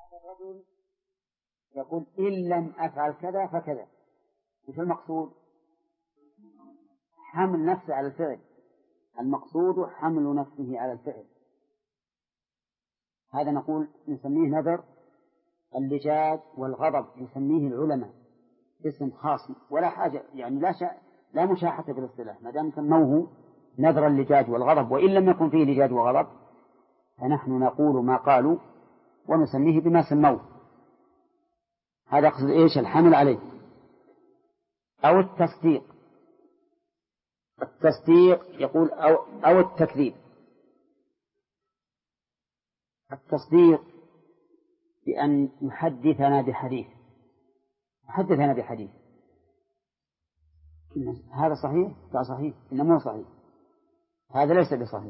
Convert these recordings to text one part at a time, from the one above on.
الرجل يقول إن لم أفعل كذا فكذا، وش المقصود؟ حمل نفسه على الفعل، المقصود حمل نفسه على الفعل. هذا نقول نسميه نذر اللجاج والغضب، يسميه العلماء اسم خاص ولا حاجة، يعني لا مشاحة في الاصطلاح، ما دام سموه نذر اللجاج والغضب، وإن لم يكن فيه لجاج وغضب فنحن نقول ما قالوا ونسميه بما سموه. هذا يقصد إيش؟ الحمل عليه. أو التصديق، التصديق يقول أو التكذيب. التصديق بأن يحدثنا بحديث، يحدثنا بحديث هذا صحيح؟ لا صحيح، إنه مو صحيح، هذا ليس بصحيح.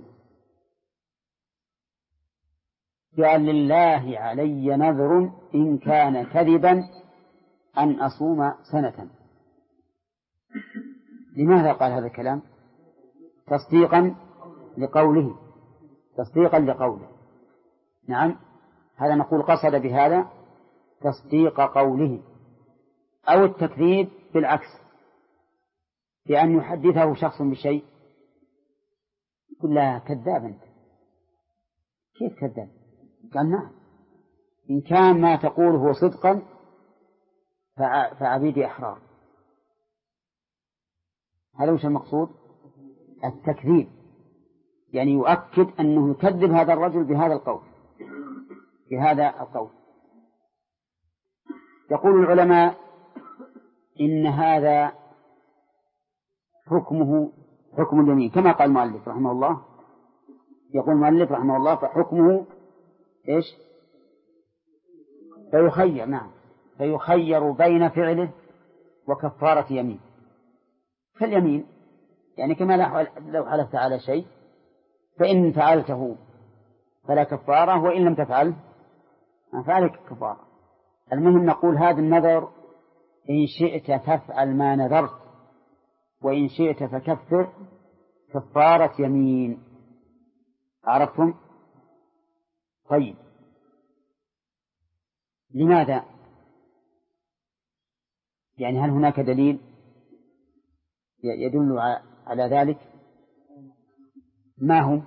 قال لله علي نذر إن كان كذبا أن أصوم سنة. لماذا قال هذا الكلام؟ تصديقا لقوله، تصديقا لقوله. نعم، هذا نقول قصد بهذا تصديق قوله. أو التكذيب بالعكس، بأن يحدثه شخص بشيء يقول لا كذاب أنت. كيف كذاب؟ قال نعم، إن كان ما تقوله صدقا فعبيدي أحرار. هذا وش المقصود؟ التكذيب، يعني يؤكد أنه يكذب هذا الرجل بهذا القول، بهذا القول. يقول العلماء إن هذا حكمه حكم اليمين، كما قال المؤلف رحمه الله. يقول المؤلف رحمه الله فحكمه إيش؟ فيخير، نعم، فيخير بين فعله وكفارة يمين. فاليمين يعني كما لو حلفت على شيء فإن فعلته فلا كفارة، وإن لم تفعل فعليك كفارة. المهم نقول هذا النذر إن شئت فافعل ما نذرت، وإن شئت فكفر كفارة يمين. عرفتم؟ طيب، لماذا؟ يعني هل هناك دليل يدل على ذلك؟ ما هو؟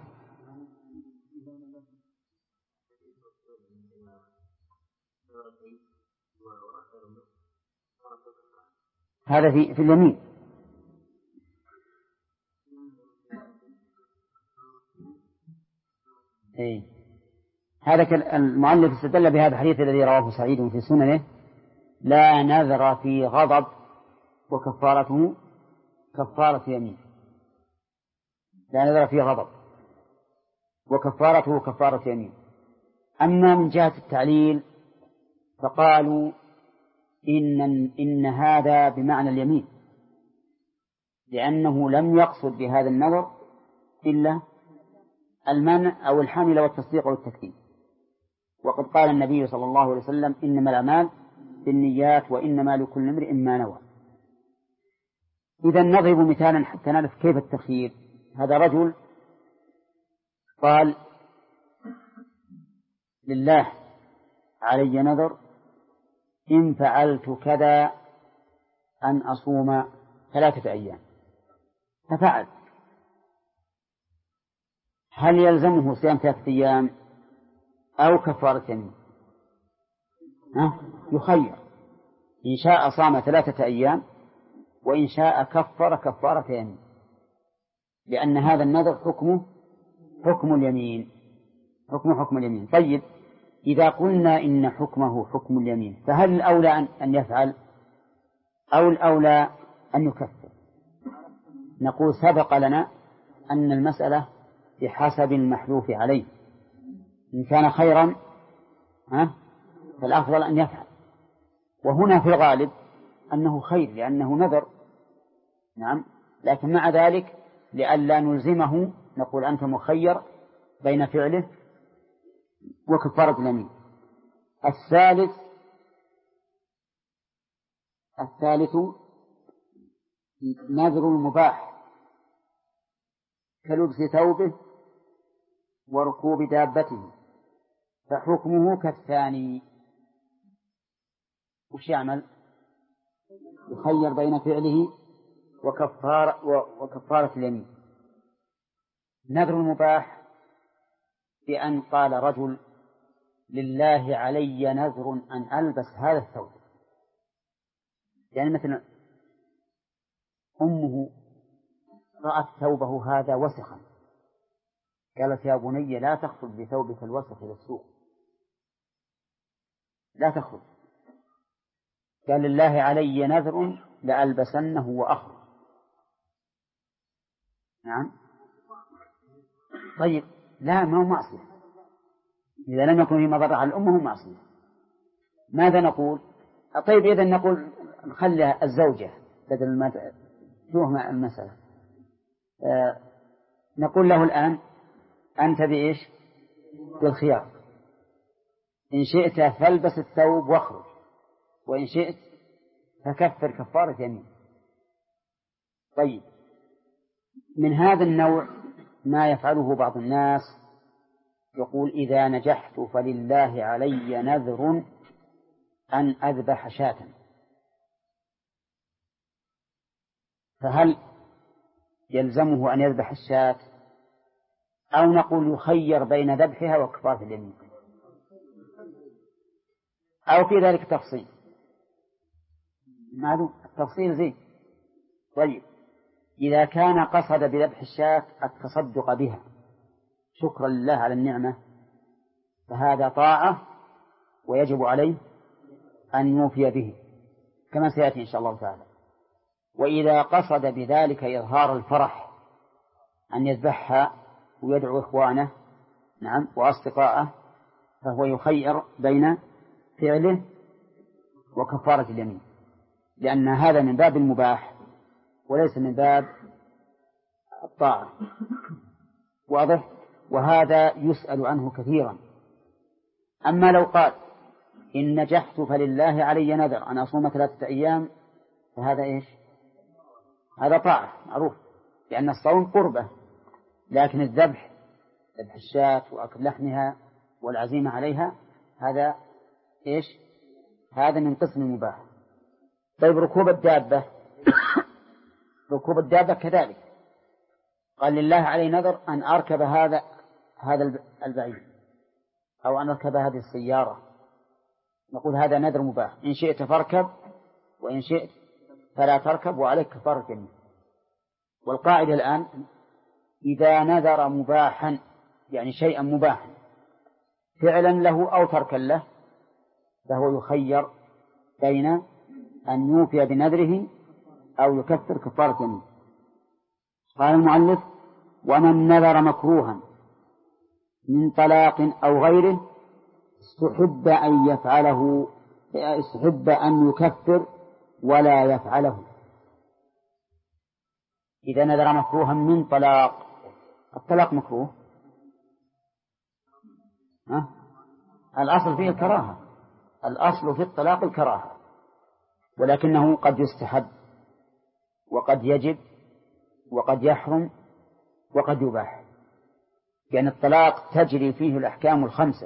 هذا في اليمين. إيه؟ هذا المؤلف استدل بهذا الحديث الذي رواه سعيد في سننه: لا نذر في غضب وكفارته كفارة يمين. لا نذر في غضب وكفارته كفارة يمين. أما من جهة التعليل فقالوا إن هذا بمعنى اليمين، لأنه لم يقصد بهذا النذر إلا المنع أو الحمل والتصديق والتكذيب. وقد قال النبي صلى الله عليه وسلم: إنما الأعمال بالنيات وإنما لكل امرئ ما نوى. إذا نضرب مثالا حتى نعرف كيف التخيير. هذا رجل قال: لله علي نذر إن فعلت كذا أن أصوم 3 أيام، ففعل. هل يلزمه صيام 3 أيام أو كفارة يمين؟ يخير، إن شاء صام 3 أيام وإن شاء كفر كفارة يمين، لأن هذا النذر حكمه حكم اليمين، حكم اليمين. طيب، إذا قلنا إن حكمه حكم اليمين فهل الأولى أن يفعل أو الأولى أن يكفر؟ نقول سبق لنا أن المسألة بحسب المحلوف عليه. إن كان خيرا فالأفضل أن يفعل، وهنا في الغالب أنه خير لأنه نذر. نعم، لكن مع ذلك لئلا نلزمه نقول أنت مخير بين فعله وكفارة اليمين. الثالث نذر المباح كلبس ثوبه وركوب دابته، فحكمه كالثاني. وش يعمل؟ يخير بين فعله وكفارة اليمين. نذر المباح بأن قال رجل لله علي نذر أن ألبس هذا الثوب، يعني مثلا أمه رأت ثوبه هذا وسخا، قالت يا بني لا تخرج بثوبك الوسخ إلى السوق، لا تخرج. قال لله علي نذر لألبسنه وأخرج. نعم. طيب لا، ما هو معصية، إذا لم يكن في مضر على الأم هو معصية. ماذا نقول؟ طيب إذا نقول نخلي الزوجة بدل ما تفهم المسألة، نقول له الآن أنت بإيش؟ بالخيار، إن شئت فالبس الثوب واخرج، وإن شئت فكفر كفارة يمين. طيب من هذا النوع ما يفعله بعض الناس، يقول إذا نجحت فلله علي نذر أن أذبح شاة، فهل يلزمه أن يذبح الشاة أو نقول يخير بين ذبحها وكفارة اليمين، أو في ذلك تفصيل؟ معلوم التفصيل زين. طيب إذا كان قصد بذبح الشاة التصدق بها شكرا لله على النعمة فهذا طاعة ويجب عليه أن يوفي به كما سيأتي إن شاء الله تعالى. وإذا قصد بذلك إظهار الفرح أن يذبحها ويدعو إخوانه نعم وأصدقائه فهو يخير بين فعله وكفارة اليمين، لأن هذا من باب المباح وليس من باب الطاعة. واضح؟ وهذا يسأل عنه كثيرا. أما لو قال إن نجحت فلله علي نذر أن أصوم 3 أيام فهذا إيش؟ هذا طاعة معروف، لأن الصوم قربة، لكن الذبح ذبح الشاة وأكل لحمها والعزيمة عليها هذا إيش؟ هذا من قسم المباح. طيب ركوب الدابة ركوب الدابة كذلك، قال لله علي نذر أن أركب هذا البعير أو أن أركب هذه السيارة، نقول هذا نذر مباح، إن شئت فاركب وإن شئت فلا تركب وعليك كفارة يمين. والقاعدة الآن إذا نذر مباحا يعني شيئا مباحا فعلا له أو تركا له فهو يخير بين أن يوفي بنذره أو يكفر كفارة يمين. قال المؤلف ومن نذر مكروها من طلاق أو غيره استحب أن يفعله، استحب أن يكفر ولا يفعله. إذا نذر مكروها من طلاق، الطلاق مكروه الأصل فيه الكراهة، الأصل في الطلاق الكراهة، ولكنه قد يستحب وقد يجب وقد يحرم وقد يباح، لأن الطلاق تجري فيه الأحكام ال5،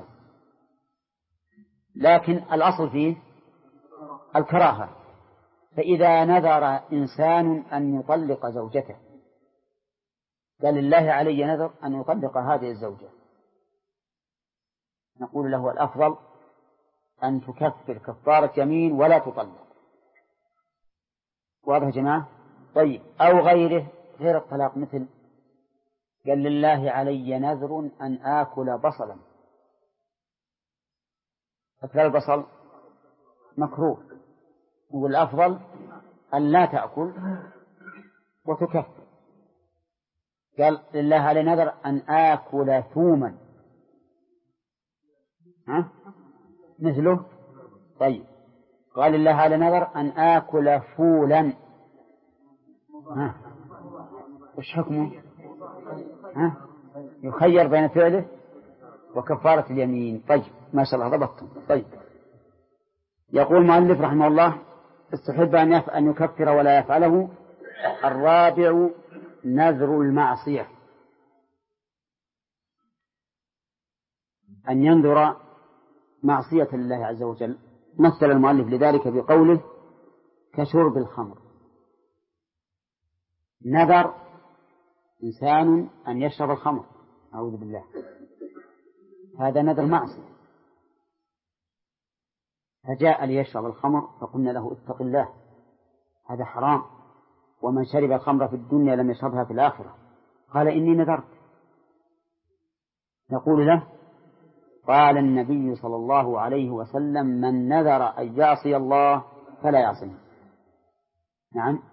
لكن الأصل فيه الكراهة. فإذا نذر إنسان أن يطلق زوجته قال لله علي نذر أن يطلق هذه الزوجة، نقول له الأفضل أن تكفر كفارة يمين ولا تطلق. واضح يا جماعة؟ طيب أو غيره غير الطلاق، مثل قال لله علي نذر أن آكل بصلا، أكل البصل مكروه، والأفضل أن لا تأكل وتكفر. قال لله علي نذر أن آكل ثوما مثله. طيب قال لله علي نذر أن آكل فولا وش حكمه؟ يخير بين فعله وكفارة اليمين. طيب ما شاء الله ضبطتم. طيب يقول المؤلف رحمه الله استحب أن يكفر ولا يفعله. الرابع نذر المعصية، أن ينذر معصية لله عز وجل مثل المؤلف لذلك بقوله كشرب الخمر. نذر إنسان أن يشرب الخمر، أعوذ بالله، هذا نذر معصية، فجاء ليشرب الخمر فقلنا له اتق الله، هذا حرام، ومن شرب الخمر في الدنيا لم يشربها في الآخرة. قال إني نذرت. نقول له قال النبي صلى الله عليه وسلم من نذر أن يعصي الله فلا يعصيه. نعم،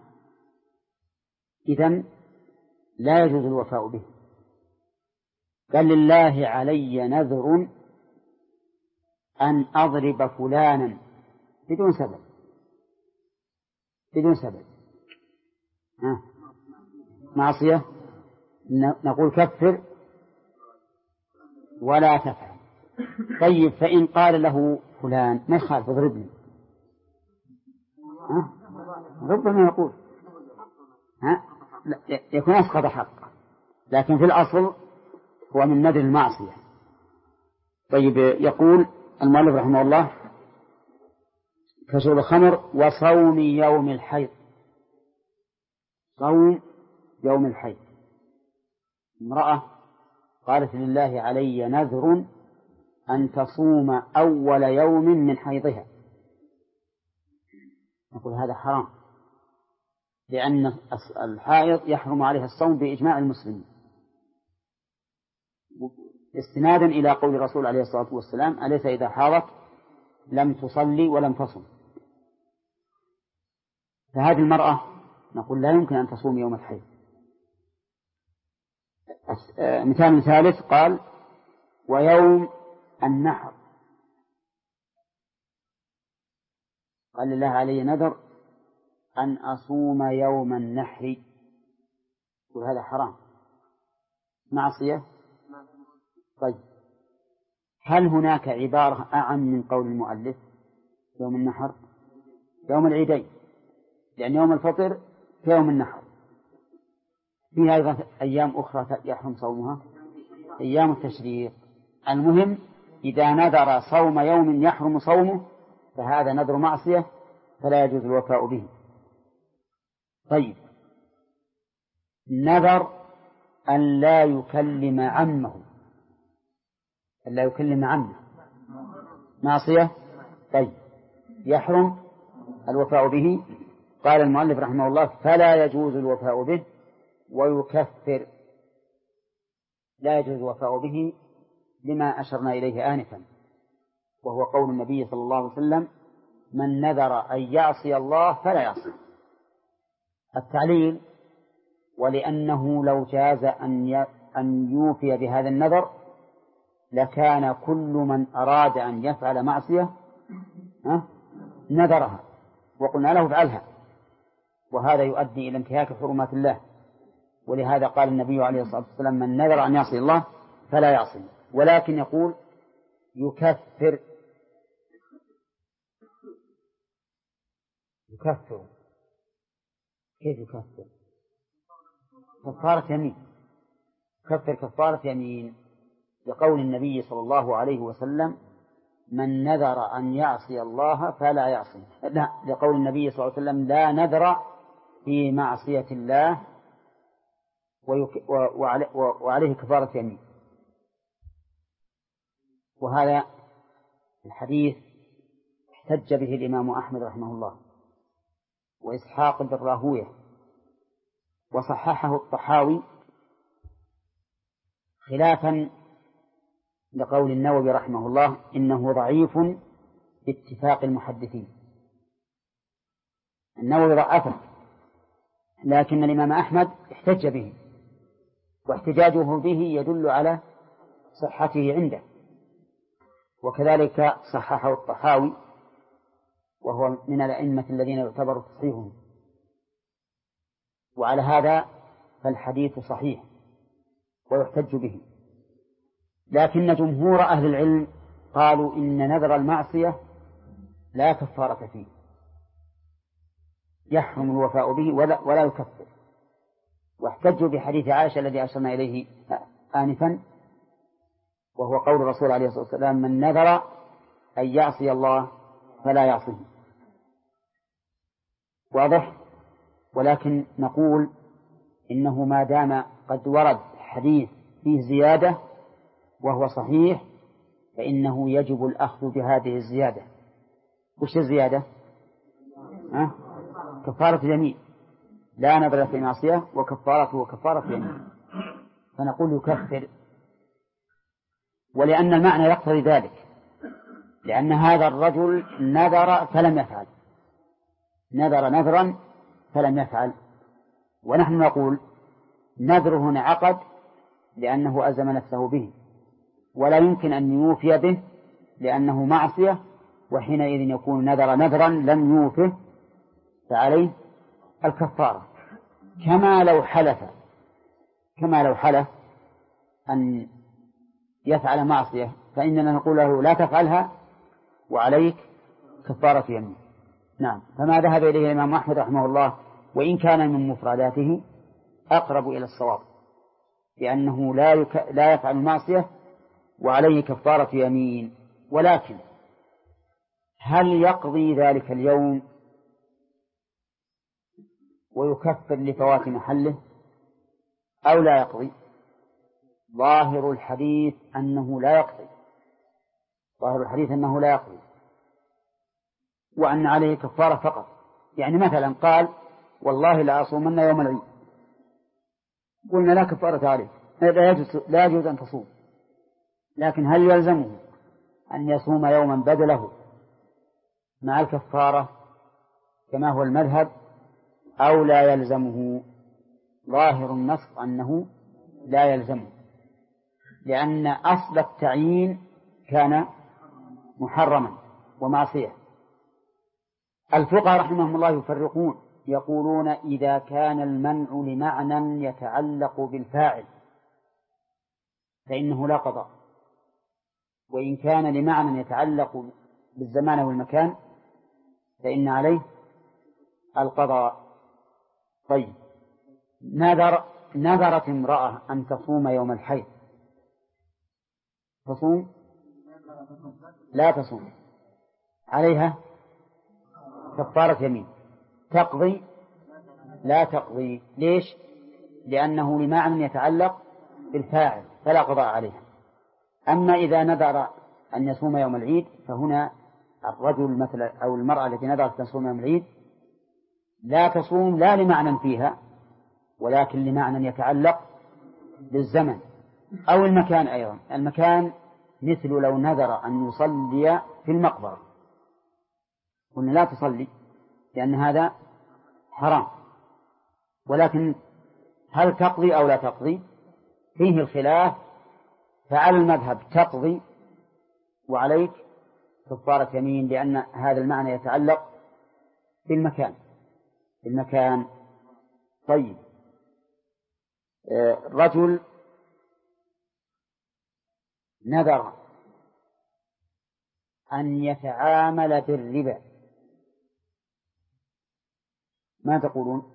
إذن لا يجوز الوفاء به. قال لله علي نذر أن أضرب فلانا بدون سبب، بدون سبب، معصية. نقول كفر ولا تفعل. طيب فإن قال له فلان ما يخالف اضربني، ربما يقول يكون أسقط حقه، لكن في الأصل هو من نذر المعصية. طيب يقول المؤلف رحمه الله كشرب الخمر وصوم يوم الحيض. صوم يوم الحيض، امرأة قالت لله علي نذر أن تصوم أول يوم من حيضها، نقول هذا حرام، لأن الحائض يحرم عليها الصوم بإجماع المسلمين، استنادا إلى قول الرسول عليه الصلاة والسلام أليس إذا حاضت لم تصلي ولم تصم. فهذه المرأة نقول لا يمكن أن تصوم يوم الحيض. مثال ثالث قال ويوم النحر، قال لله علي نذر أن أصوم يوم النحر، وهذا حرام، معصية. طيب هل هناك عبارة أعم من قول المؤلف يوم النحر؟ يوم العيدين، لأن يوم الفطر في يوم النحر، فيها أيضا أيام أخرى يحرم صومها، أيام التشريق. المهم إذا نذر صوم يوم يحرم صومه فهذا نذر معصية فلا يجوز الوفاء به. طيب نذر أن لا يكلم عمه، أن لا يكلم عمه معصية، طيب يحرم الوفاء به. قال المؤلف رحمه الله فلا يجوز الوفاء به ويكفر، لا يجوز الوفاء به لما أشرنا إليه آنفا، وهو قول النبي صلى الله عليه وسلم من نذر أن يعصي الله فلا يعصي. التعليل ولأنه لو جاز أن يوفي بهذا النذر لكان كل من أراد أن يفعل معصية نذرها وقلنا له افعلها، وهذا يؤدي إلى انتهاك حرمات الله. ولهذا قال النبي عليه الصلاة والسلام من نذر أن يعصي الله فلا يعصي، ولكن يقول يكفر. يكفر كيف يكفر؟ كفارة يمين، كفر كفارة يمين، لقول النبي صلى الله عليه وسلم من نذر أن يعصي الله فلا يعصي، لا، لقول النبي صلى الله عليه وسلم لا نذر في معصية الله وعليه كفارة يمين. وهذا الحديث احتج به الإمام أحمد رحمه الله وإسحاق بن راهويه، وصححه الطحاوي خلافا لقول النووي رحمه الله إنه ضعيف باتفاق المحدثين. النووي ضعفه، لكن الإمام أحمد احتج به، واحتجاجه به يدل على صحته عنده، وكذلك صححه الطحاوي وهو من الأئمة الذين يعتبر تصحيحهم. وعلى هذا فالحديث صحيح ويحتج به، لكن جمهور أهل العلم قالوا إن نذر المعصية لا كفارة فيه، يحرم الوفاء به ولا يكفر، واحتجوا بحديث عائشة الذي أشرنا إليه آنفا، وهو قول الرسول عليه الصلاة والسلام من نذر أن يعصي الله فلا يعصيه. واضح؟ ولكن نقول إنه ما دام قد ورد حديث فيه زيادة وهو صحيح فإنه يجب الأخذ بهذه الزيادة. وش الزيادة؟ كفارة يمين، لا نذر في معصية وكفارته كفارة يمين، فنقول يكفر. ولأن المعنى يقتضي ذلك، لأن هذا الرجل نذر فلم يفعل، نذر نذرا فلم يفعل، ونحن نقول نذره انعقد لأنه ألزم نفسه به، ولا يمكن أن يوفي به لأنه معصية، وحينئذ يكون نذر نذرا لم يوفه فعليه الكفارة. كما لو حلف أن يفعل معصية فإننا نقول له لا تفعلها وعليك كفارة يمين. نعم. فما ذهب إليه الإمام أحمد رحمه الله وإن كان من مفرداته أقرب إلى الصواب، لأنه لا يفعل معصية وعليه كفارة يمين. ولكن هل يقضي ذلك اليوم ويكفر لفوات محله أو لا يقضي؟ ظاهر الحديث أنه لا يقضي، وأن عليه كفارة فقط. يعني مثلا قال والله لا أصومن يوم العيد، قلنا لا كفارة عليه، لا يجوز أن تصوم، لكن هل يلزمه أن يصوم يوما بدله مع الكفارة كما هو المذهب أو لا يلزمه؟ ظاهر النص أنه لا يلزمه، لأن أصل التعيين كان محرما ومعصية. الفقهاء رحمهم الله يفرقون، يقولون إذا كان المنع لمعنى يتعلق بالفاعل فإنه لا قضاء، وإن كان لمعنى يتعلق بالزمان والمكان فإن عليه القضاء. طيب، نذرت امرأة أن تصوم يوم الحيض، تصوم؟ لا تصوم، عليها كفارة يمين. تقضي؟ لا تقضي. ليش؟ لأنه لمعنى يتعلق بالفاعل فلا قضاء عليها. أما إذا نذر أن يصوم يوم العيد فهنا الرجل مثلا أو المرأة التي نذرت أن تصوم يوم العيد لا تصوم لا لمعنى فيها ولكن لمعنى يتعلق بالزمن أو المكان. أيضا المكان مثل لو نذر أن يصلي في المقبرة قلنا لا تصلي لأن هذا حرام، ولكن هل تقضي أو لا تقضي فيه الخلاف. فعلى المذهب تقضي وعليك كفارة يمين، لأن هذا المعنى يتعلق بالمكان. طيب، رجل نذر أن يتعامل بالربا، ما تقولون؟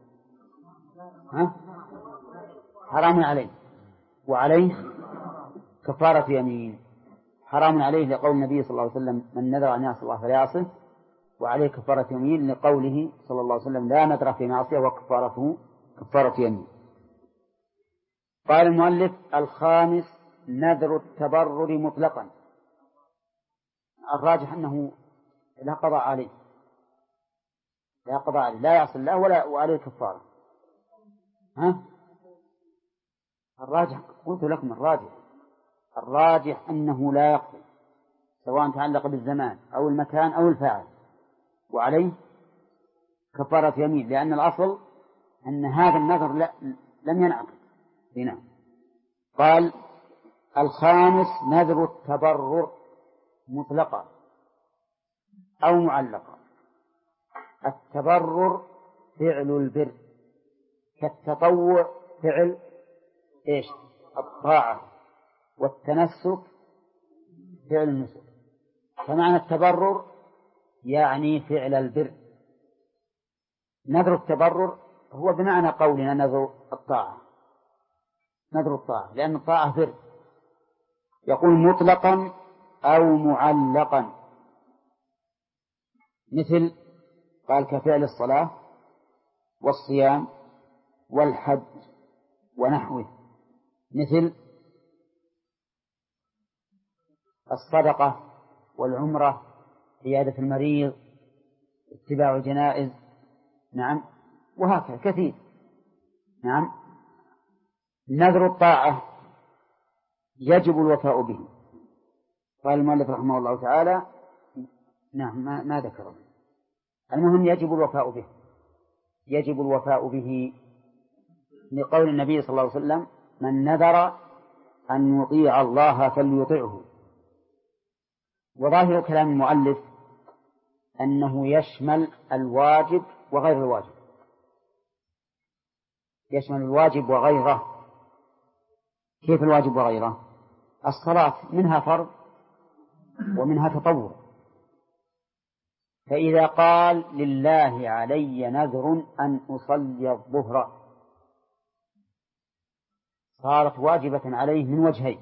حرام عليه وعليه كفارة يمين. حرام عليه لقول النبي صلى الله عليه وسلم من نذر أن يعصي الله فلا يعصه، وعليه كفارة يمين لقوله صلى الله عليه وسلم لا نذر في معصية وكفارته كفارة يمين. قال المؤلف الخامس نذر التبرر مطلقا. الراجح أنه لا قضاء عليه، لا يعصي الله ولا وعليه كفارة. الراجح قلت لكم الراجح أنه لا يقضي سواء تعلق بالزمان أو المكان أو الفاعل، وعليه كفارة يمين، لأن الأصل أن هذا النذر لم ينعقد هنا. قال الخامس نذر التبرر مطلقا أو معلقا. التبرر فعل البر، كالتطوع فعل إيش؟ الطاعة، والتنسك فعل النسك. فمعنى التبرر يعني فعل البر. نذر التبرر هو بمعنى قولنا نذر الطاعة، لأن الطاعة بر. يقول مطلقا أو معلقا. مثل قال كفعل الصلاة والصيام والحج ونحوه، مثل الصدقة والعمرة، عيادة المريض، اتباع الجنائز، نعم، وهكذا كثير. نعم. نذر الطاعة يجب الوفاء به. قال المؤلف رحمه الله تعالى نعم ما ذكره. المهم يجب الوفاء به، يجب الوفاء به لقول النبي صلى الله عليه وسلم من نذر أن يطيع الله فليطعه. وظاهر كلام المؤلف أنه يشمل الواجب وغير الواجب، يشمل الواجب وغيره. كيف الواجب وغيره؟ الصلاة منها فرض ومنها تطوع، فإذا قال لله علي نذر أن أصلي الظهر صارت واجبة عليه من وجهين،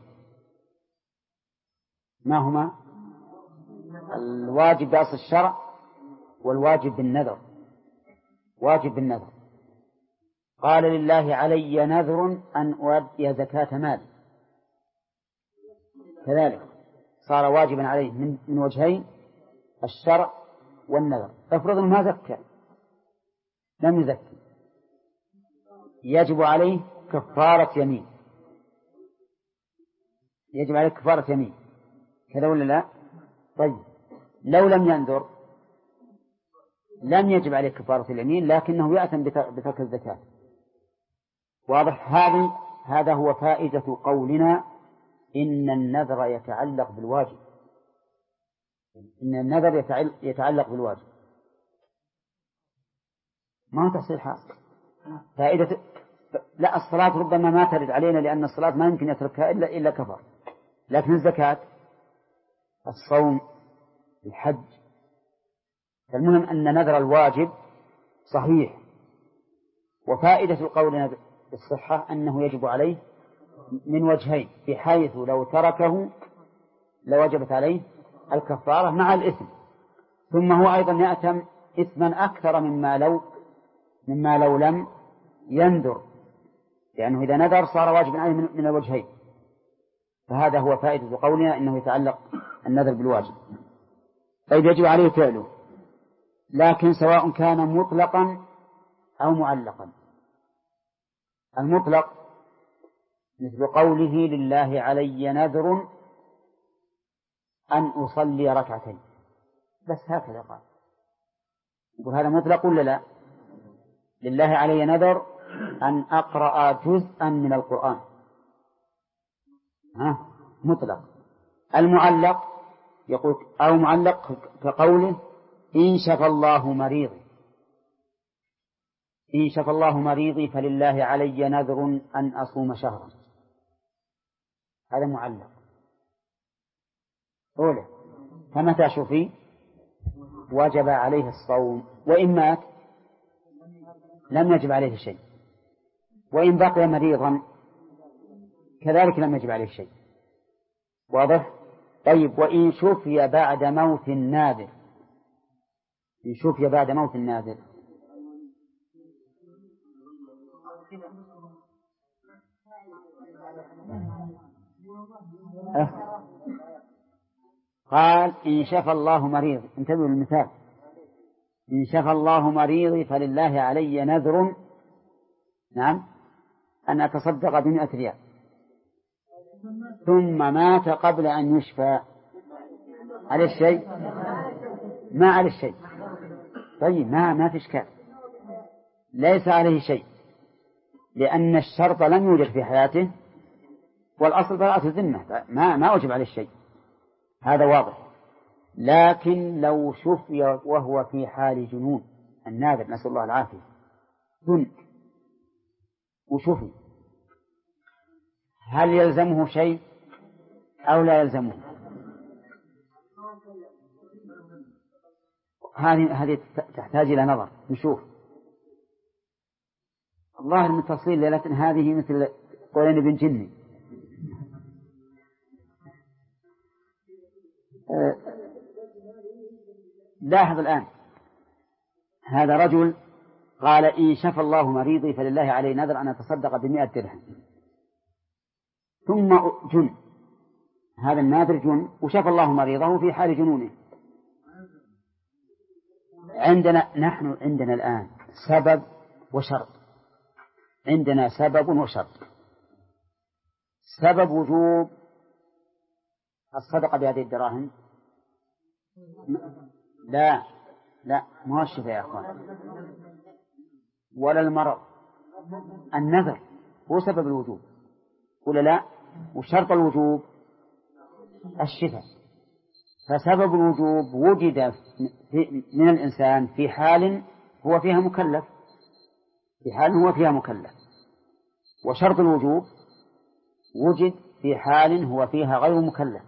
ما هما؟ الواجب بأصل الشرع والواجب بالنذر. واجب بالنذر قال لله علي نذر أن أؤدي زكاة مالي، كذلك صار واجبا عليه من وجهين، الشرع والنذر. افرض ما زكى، لم يزكي، يجب عليه كفارة يمين، يجب عليه كفارة يمين، كذا ولا لا؟ طيب لو لم ينذر لم يجب عليه كفارة اليمين، لكنه يأثم بترك الزكاة. واضح؟ هذا هو فائدة قولنا إن النذر يتعلق بالواجب، إن النذر يتعلق بالواجب، ما هو تحصيل حاصل. فائدة لا، الصلاة ربما ما ترد علينا لأن الصلاة ما يمكن يتركها إلا كفر، لكن الزكاة، الصوم، الحج. فالمهم أن نذر الواجب صحيح. وفائدة قولنا بالصحة أنه يجب عليه من وجهين، بحيث لو تركه لوجبت عليه الكفارة مع الإثم، ثم هو أيضا يأتم إثما أكثر مما لو لم ينذر، لأنه إذا نذر صار واجبا عليه من الوجهين. فهذا هو فائدة قولنا إنه يتعلق النذر بالواجب. طيب يجب عليه فعله، لكن سواء كان مطلقا أو معلقا. المطلق مثل قوله لله علي نذر أن أصلي ركعتين، بس هكذا قال، يقول هذا مطلق ولا لا؟ لله علي نذر أن أقرأ جزءا من القرآن، مطلق. المعلق يقول أو معلق كقوله إن شفى الله مريضي، إن شفى الله مريضي فلله علي نذر أن أصوم شهرا، هذا معلق. أولا فمتى شفي وجب عليه الصوم، وإن مات لم يجب عليه شيء، وإن بقي مريضا كذلك لم يجب عليه شيء. واضح؟ طيب وإن شفي بعد موت الناذر، إن شفي بعد موت الناذر قال إن شفى الله مريض، انتبهوا للمثال، إن شفى الله مريضي فلله علي نذر نعم أن أتصدق ب100 ريال، ثم مات قبل أن يشفى، على الشيء؟ ما على الشيء. طيب ما في إشكال، ليس عليه شيء، لأن الشرط لم يوجد في حياته، والأصل براءة الذمة، ما وجب عليه الشيء، هذا واضح. لكن لو شفي وهو في حال جنون، الناذر نسأل الله العافية، جن وشفي، هل يلزمه شيء أو لا يلزمه؟ هذه تحتاج إلى نظر، نشوف. الظاهر من تفصيل ليلة هذه مثل قولين ابن جني. لاحظ الآن، هذا رجل قال إن شفى الله مريضي فلله عليه نذر أن أتصدق ب100 درهم، ثم جن، هذا الناذر جن وشفى الله مريضه في حال جنونه. نحن عندنا الآن سبب وشرط، عندنا سبب وشرط. سبب وجوب الصدقة بهذه الدراهم، لا ما هو الشفاء يا أخوان، ولا المرض، النذر هو سبب الوجوب ولا لا؟ وشرط الوجوب الشفاء. فسبب الوجوب وجد من الإنسان في حال هو فيها مكلف، في حال هو فيها مكلف، وشرط الوجوب وجد في حال هو فيها غير مكلف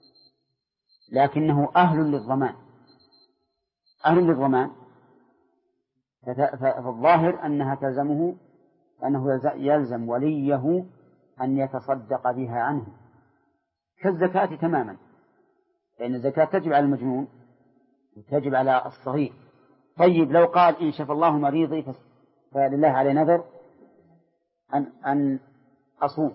لكنه أهل للضمان. أهل للضمان، فالظاهر أنها تلزمه، أنه يلزم وليه أن يتصدق بها عنه كالزكاة تماما، لأن الزكاة تجب على المجنون وتجب على الصغير. طيب لو قال إن شفى الله مريضي فلله عليه نذر أن أصوم،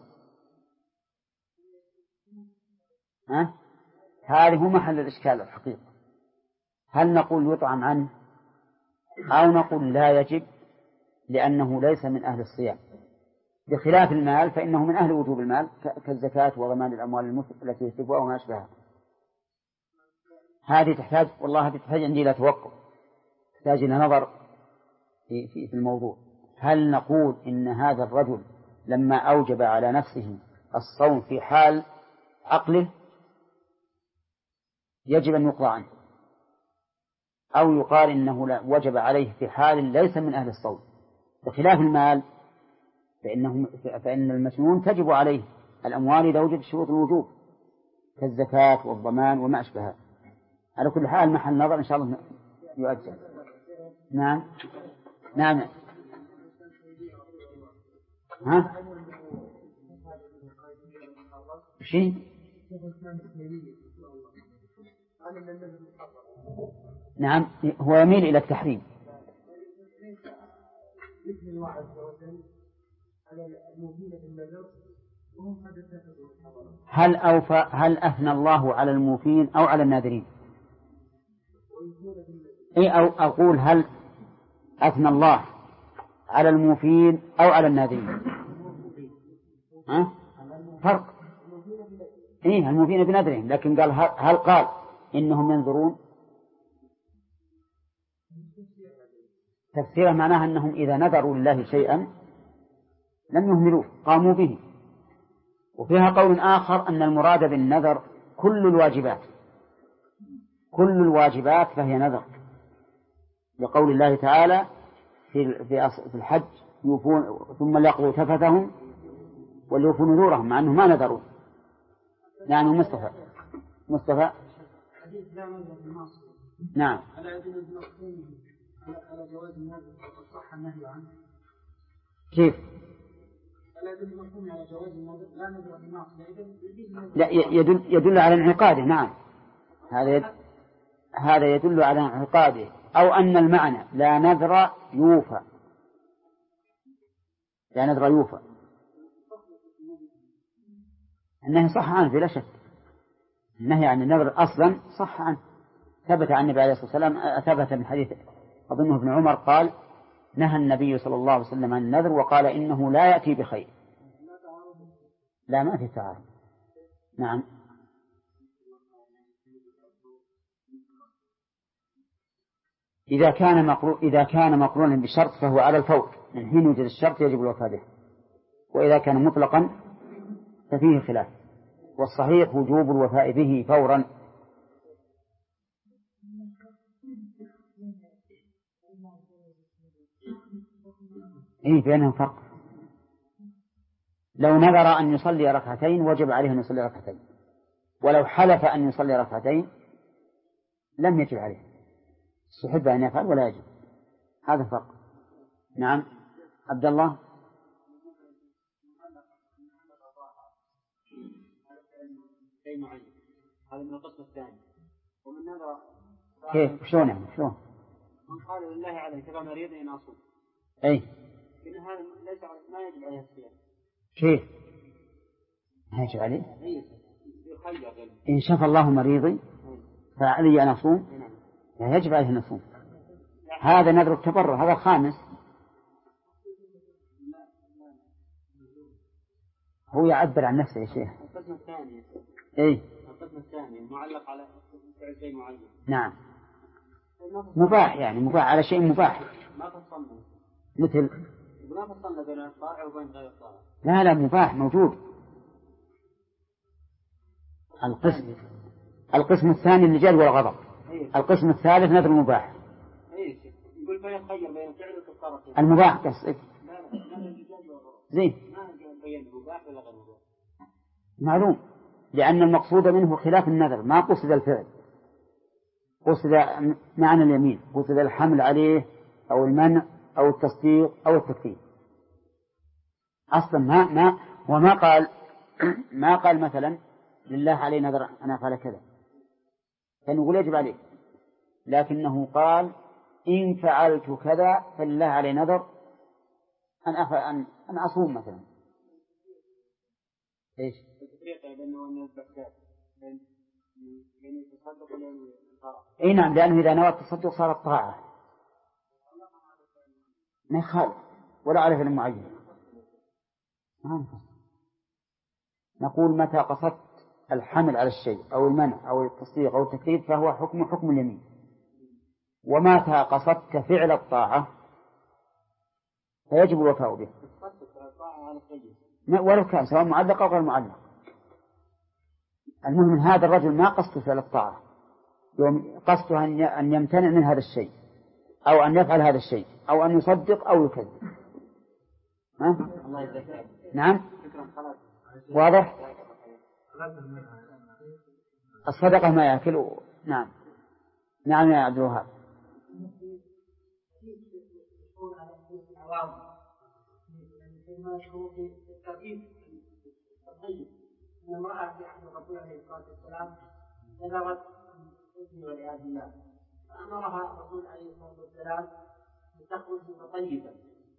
هذه هو محل الإشكال الحقيقي. هل نقول يطعم عنه أو نقول لا يجب لأنه ليس من أهل الصيام، بخلاف المال فإنه من أهل وجوب المال كالزكاة وضمان الأموال التي يسبها وما أشبهها. هذه تحتاج عندي إلى توقف، تحتاج إلى نظر في الموضوع. هل نقول إن هذا الرجل لما أوجب على نفسه الصوم في حال عقله يجب أن يقضى عنه، أو يقال إنه وجب عليه في حال ليس من أهل الصوم، بخلاف المال فإن المسنون تجب عليه الأموال إذا وجد شروط الوجوب كالزكاة والضمان وما أشبهها. على كل حال محل نظر إن شاء الله يؤجل. نعم شيء نعم هو يميل إلى التحريم. هل أثنى الله على الموفين أو على الناذرين؟ أو أقول هل أثنى الله على الموفين أو على الناذرين؟ فرق. الموفين بنذرهم، لكن قال هل قال إنهم ينذرون؟ تفسيره معناها أنهم إذا نذروا لله شيئا لم يهملوه قاموا به. وفيها قول آخر أن المراد بالنذر كل الواجبات فهي نذر، لقول الله تعالى في الحج يوفون ثم ليقضوا تفثهم وليوفوا نذورهم، مع أنهم ما نذروا. يعني مصطفى نعم على جواز النذر صح النهي عنه. كيف؟ على جواز النذر لا نذر بالمعصية، لا يدل على انعقاده. نعم هذا يدل على انعقاده، أو أن المعنى لا نذر يوفى، النهي صح عنه بلا شك، النهي عن النذر أصلا صح عنه، ثبت عن النبي عليه الصلاة والسلام، ثبت من حديث أظنه ابن عمر قال نهى النبي صلى الله عليه وسلم عن النذر وقال إنه لا يأتي بخير. لا ما في تعارض. نعم إذا كان مقرونا بشرط فهو على الفور، من حين يوجد الشرط يجب الوفاء به، وإذا كان مطلقا ففيه خلاف، والصحيح وجوب الوفاء به فورا. بينهم فرق. لو نذر أن يصلي ركعتين وجب عليه أن يصلي ركعتين، ولو حلف أن يصلي ركعتين لم يجب عليه، استحب أن يفعل ولا يجب. هذا فرق. نعم عبد الله. هذا من القسم الثاني. ومن نذر كيف شلون يعني شلون؟ من قال لله عليه تبع مريض إن أصوم. أي. إن هذا ليس ما يجب عليه الصيام. كيف؟ ما يجب عليه؟ يخير. إن شفى الله مريضي فعلي أن أصوم. لا يجب عليه أن أصوم. هذا نذر التبرع، هذا الخامس. هو يعبر عن نفسه يا شيخ. القسم الثاني. إيه. القسم الثاني معلق على فعل شيء معين. نعم. مباح يعني مباح على شيء مباح. ما فصلنا. مثل. ما فصلنا بين الطاعة وبين غير الطاعة. لا مباح موجود. القسم الثاني الرجال والغضب. القسم الثالث نذر المباح. يقول فيخير بين فعل وكفارة. المباح قصدك. زين. معلوم، لأن المقصود منه خلاف النذر، ما قصد الفعل، قصد معنى اليمين، قصد الحمل عليه أو المنع أو التصديق أو التكفير. أصلا وما قال ما قال مثلا لله علي نذر أنا أفعل كذا فنقول يجب عليه، لكنه قال إن فعلت كذا فلله علي نذر أن أصوم مثلا. إيش؟ إيه نعم، لأنه إذا نوى التصدق صارت طاعة ما يخالف ولا على فعل معين. نقول متى قصدت الحمل على الشيء أو المنع أو التصديق أو التكذيب فهو حكم اليمين، ومتى قصدت فعل الطاعة فيجب الوفاء به ولو كان سواء معلق أو غير معلق. المهم من هذا الرجل ما قصده فعل الطاعة، قصده أن يمتنع من هذا الشيء أو أن يفعل هذا الشيء أو أن يصدق أو يكذب. نعم واضح. الصدقة ما يأكل. نعم يا عبد الوهاب. أن امرأة في عهد الرسول عليه الصلاة والسلام نذرت الحزن والعياذ بالله، فأمرها الرسول عليه الصلاة والسلام أن تخرج طيبة.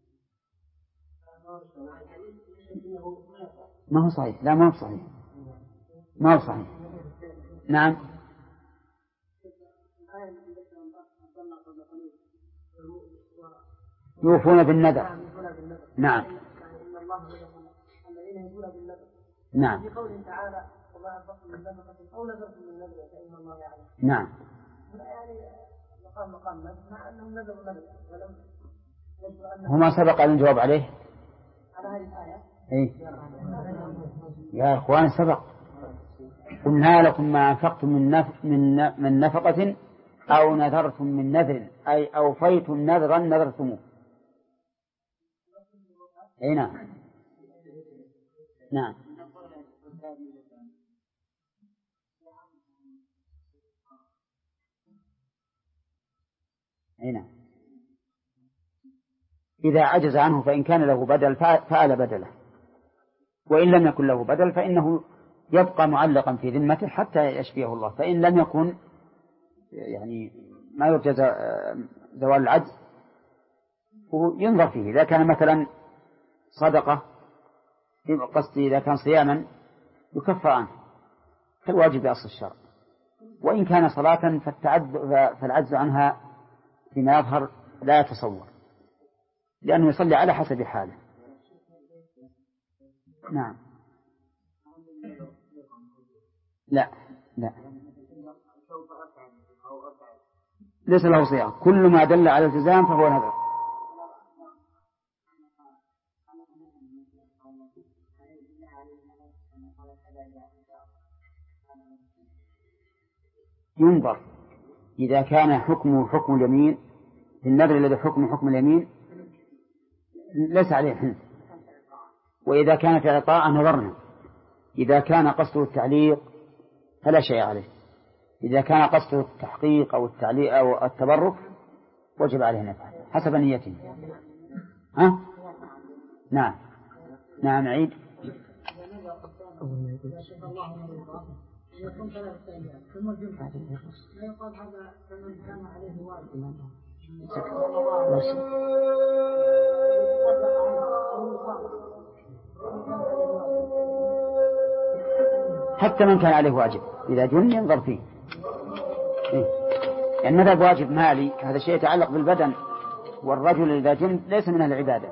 ما هو صحيح. لا ما هو صحيح. نعم. يوفون بالنذر. نعم. نعم. في قوله تعالى وما أنفقتم من نفقة أو نذرتم من نذر فإن الله يعلم. نعم. يعني مقام مع أنهم نذروا نذر ولم هما سبق أن الجواب عليه. على هذه الآية. إيه. يا إخوان سبق قلنا لكم ما أنفقتم من نفقة أو نذرتم من نذر أي أوفيتم نذرا نذرتموه. أي نعم. نعم. أي نعم. إذا عجز عنه فإن كان له بدل فعل بدله، وإن لم يكن له بدل فإنه يبقى معلقا في ذمته حتى يشفيه الله. فإن لم يكن يعني ما يرجى زوال العجز ينظر فيه. إذا كان مثلا صدقة قصدي إذا كان صياما يكفر عنه كالواجب بأصل الشرع، وإن كان صلاة فالعجز عنها فيما يظهر لا يتصور، لأنه يصلي على حسب حاله. نعم. لا ليس له صيام، كل ما دل على الالتزام فهو نذر. ينظر إذا كان حكمه حكم اليمين، في النذر الذي حكمه حكم اليمين ليس عليه حنث، وإذا كان في طاعة نظرنا. إذا كان قصده التعليق فلا شيء عليه، إذا كان قصده التحقيق أو التعليق أو التبرك وجب عليه نفعل حسب نيته. نعم عيد. يكون 3 أيام ثم الجمعة لا يقال هذا كمن كان عليه واجب. حتى من كان عليه واجب إذا جن ينظر فيه. يعني ماذا واجب مالي؟ هذا شيء يتعلق بالبدن، والرجل إذا جن ليس من العبادة.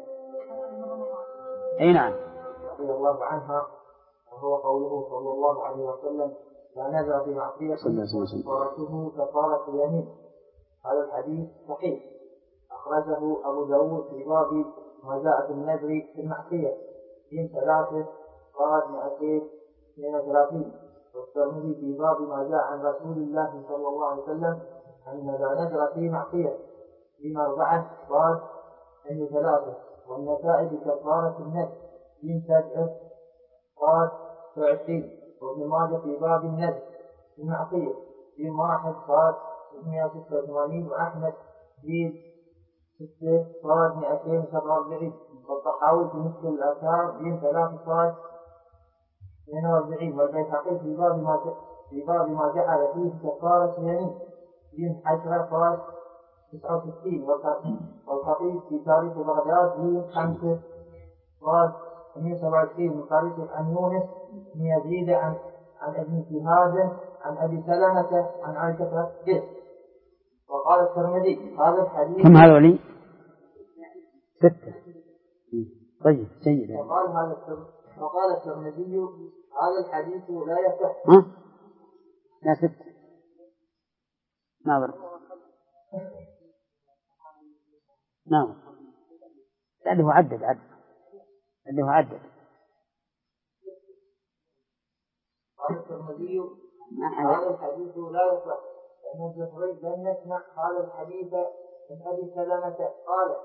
أي نعم. رضي الله عنها وهو قوله صلى الله عليه وسلم لا نذر في معصية كفارته كفارة يمين. هذا الحديث صحيح أخرجه أبو داود في باب ما جاء في النذر في المعصية في 3 قال 232، والترمذي في باب ما جاء عن رسول الله صلى الله عليه وسلم أن لا نذر في معصية في 4 قال 3، والنسائي بكفارة النذر في 7 قال 20، وابن ماجه في باب النذر في المعصية في 1 قال 186، وأحمد في 6 قال 247، والطحاوي في مثل الآثار في 3 قال 42، والبيهقي في باب ما جعل فيه كفارة يمين في 10 قال 69، والخطيب في تاريخ بغداد في 5 قال 127، من طريق عن يونس بن يزيد عن ابن شهاب عن أبي سلمة عن عائشة به. وقال الترمذي هذا الحديث كم هذولي؟ 6. طيب سيد. وقال الترمذي هذا الحديث لا يصح. لا 6 ناظر. نعم لأنه عدد قال الترمذي هذا الحديث لا يصح لأن الزهري لم يسمع هذا الحديث من أبي سلمة قال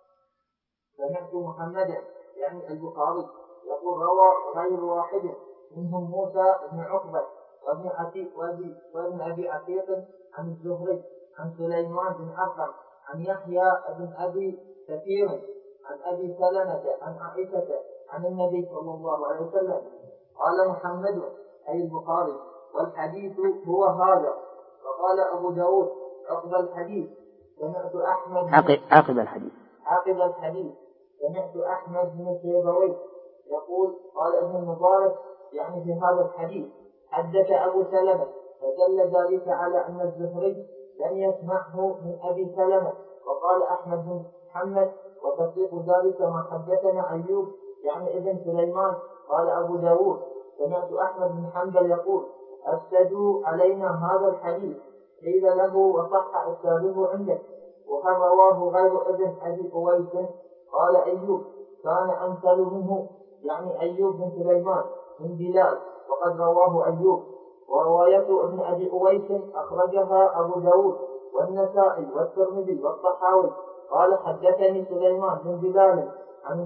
سمعت محمدا يعني البخاري يقول روى غير واحد منهم موسى بن عقبة وابن أبي عتيق عن الزهري عن سليمان بن أرقم عن يحيى بن أبي كثير عن أبي سلمة عن عائشة عن النبي صلى الله عليه وسلم. قال محمد أي البخاري والحديث هو هذا. وقال أبو داود عقب الحديث سمعت أحمد عقب الحديث سمعت أحمد بن سيبوي يقول قال ابن المبارك يعني في هذا الحديث حدث أبو سلمة، فدل ذلك على أن الزهري لم يسمعه من أبي سلمة. وقال أحمد بن محمد وتصديق ذلك ما حدثنا أيوب يعني ابن سليمان. قال أبو داود سمعت أحمد بن حنبل يقول أفسدوا علينا هذا الحديث، قيل له وصح إرساله عندك، وهل رواه غير ابن أبي أويس؟ قال أيوب كان أمثل منه يعني أيوب بن سليمان من بلال، وقد رواه أيوب. ورواية ابن أبي أويس أخرجها أبو داود والنسائي والترمذي والطحاوي. قال حدثني سليمان بن بلال عن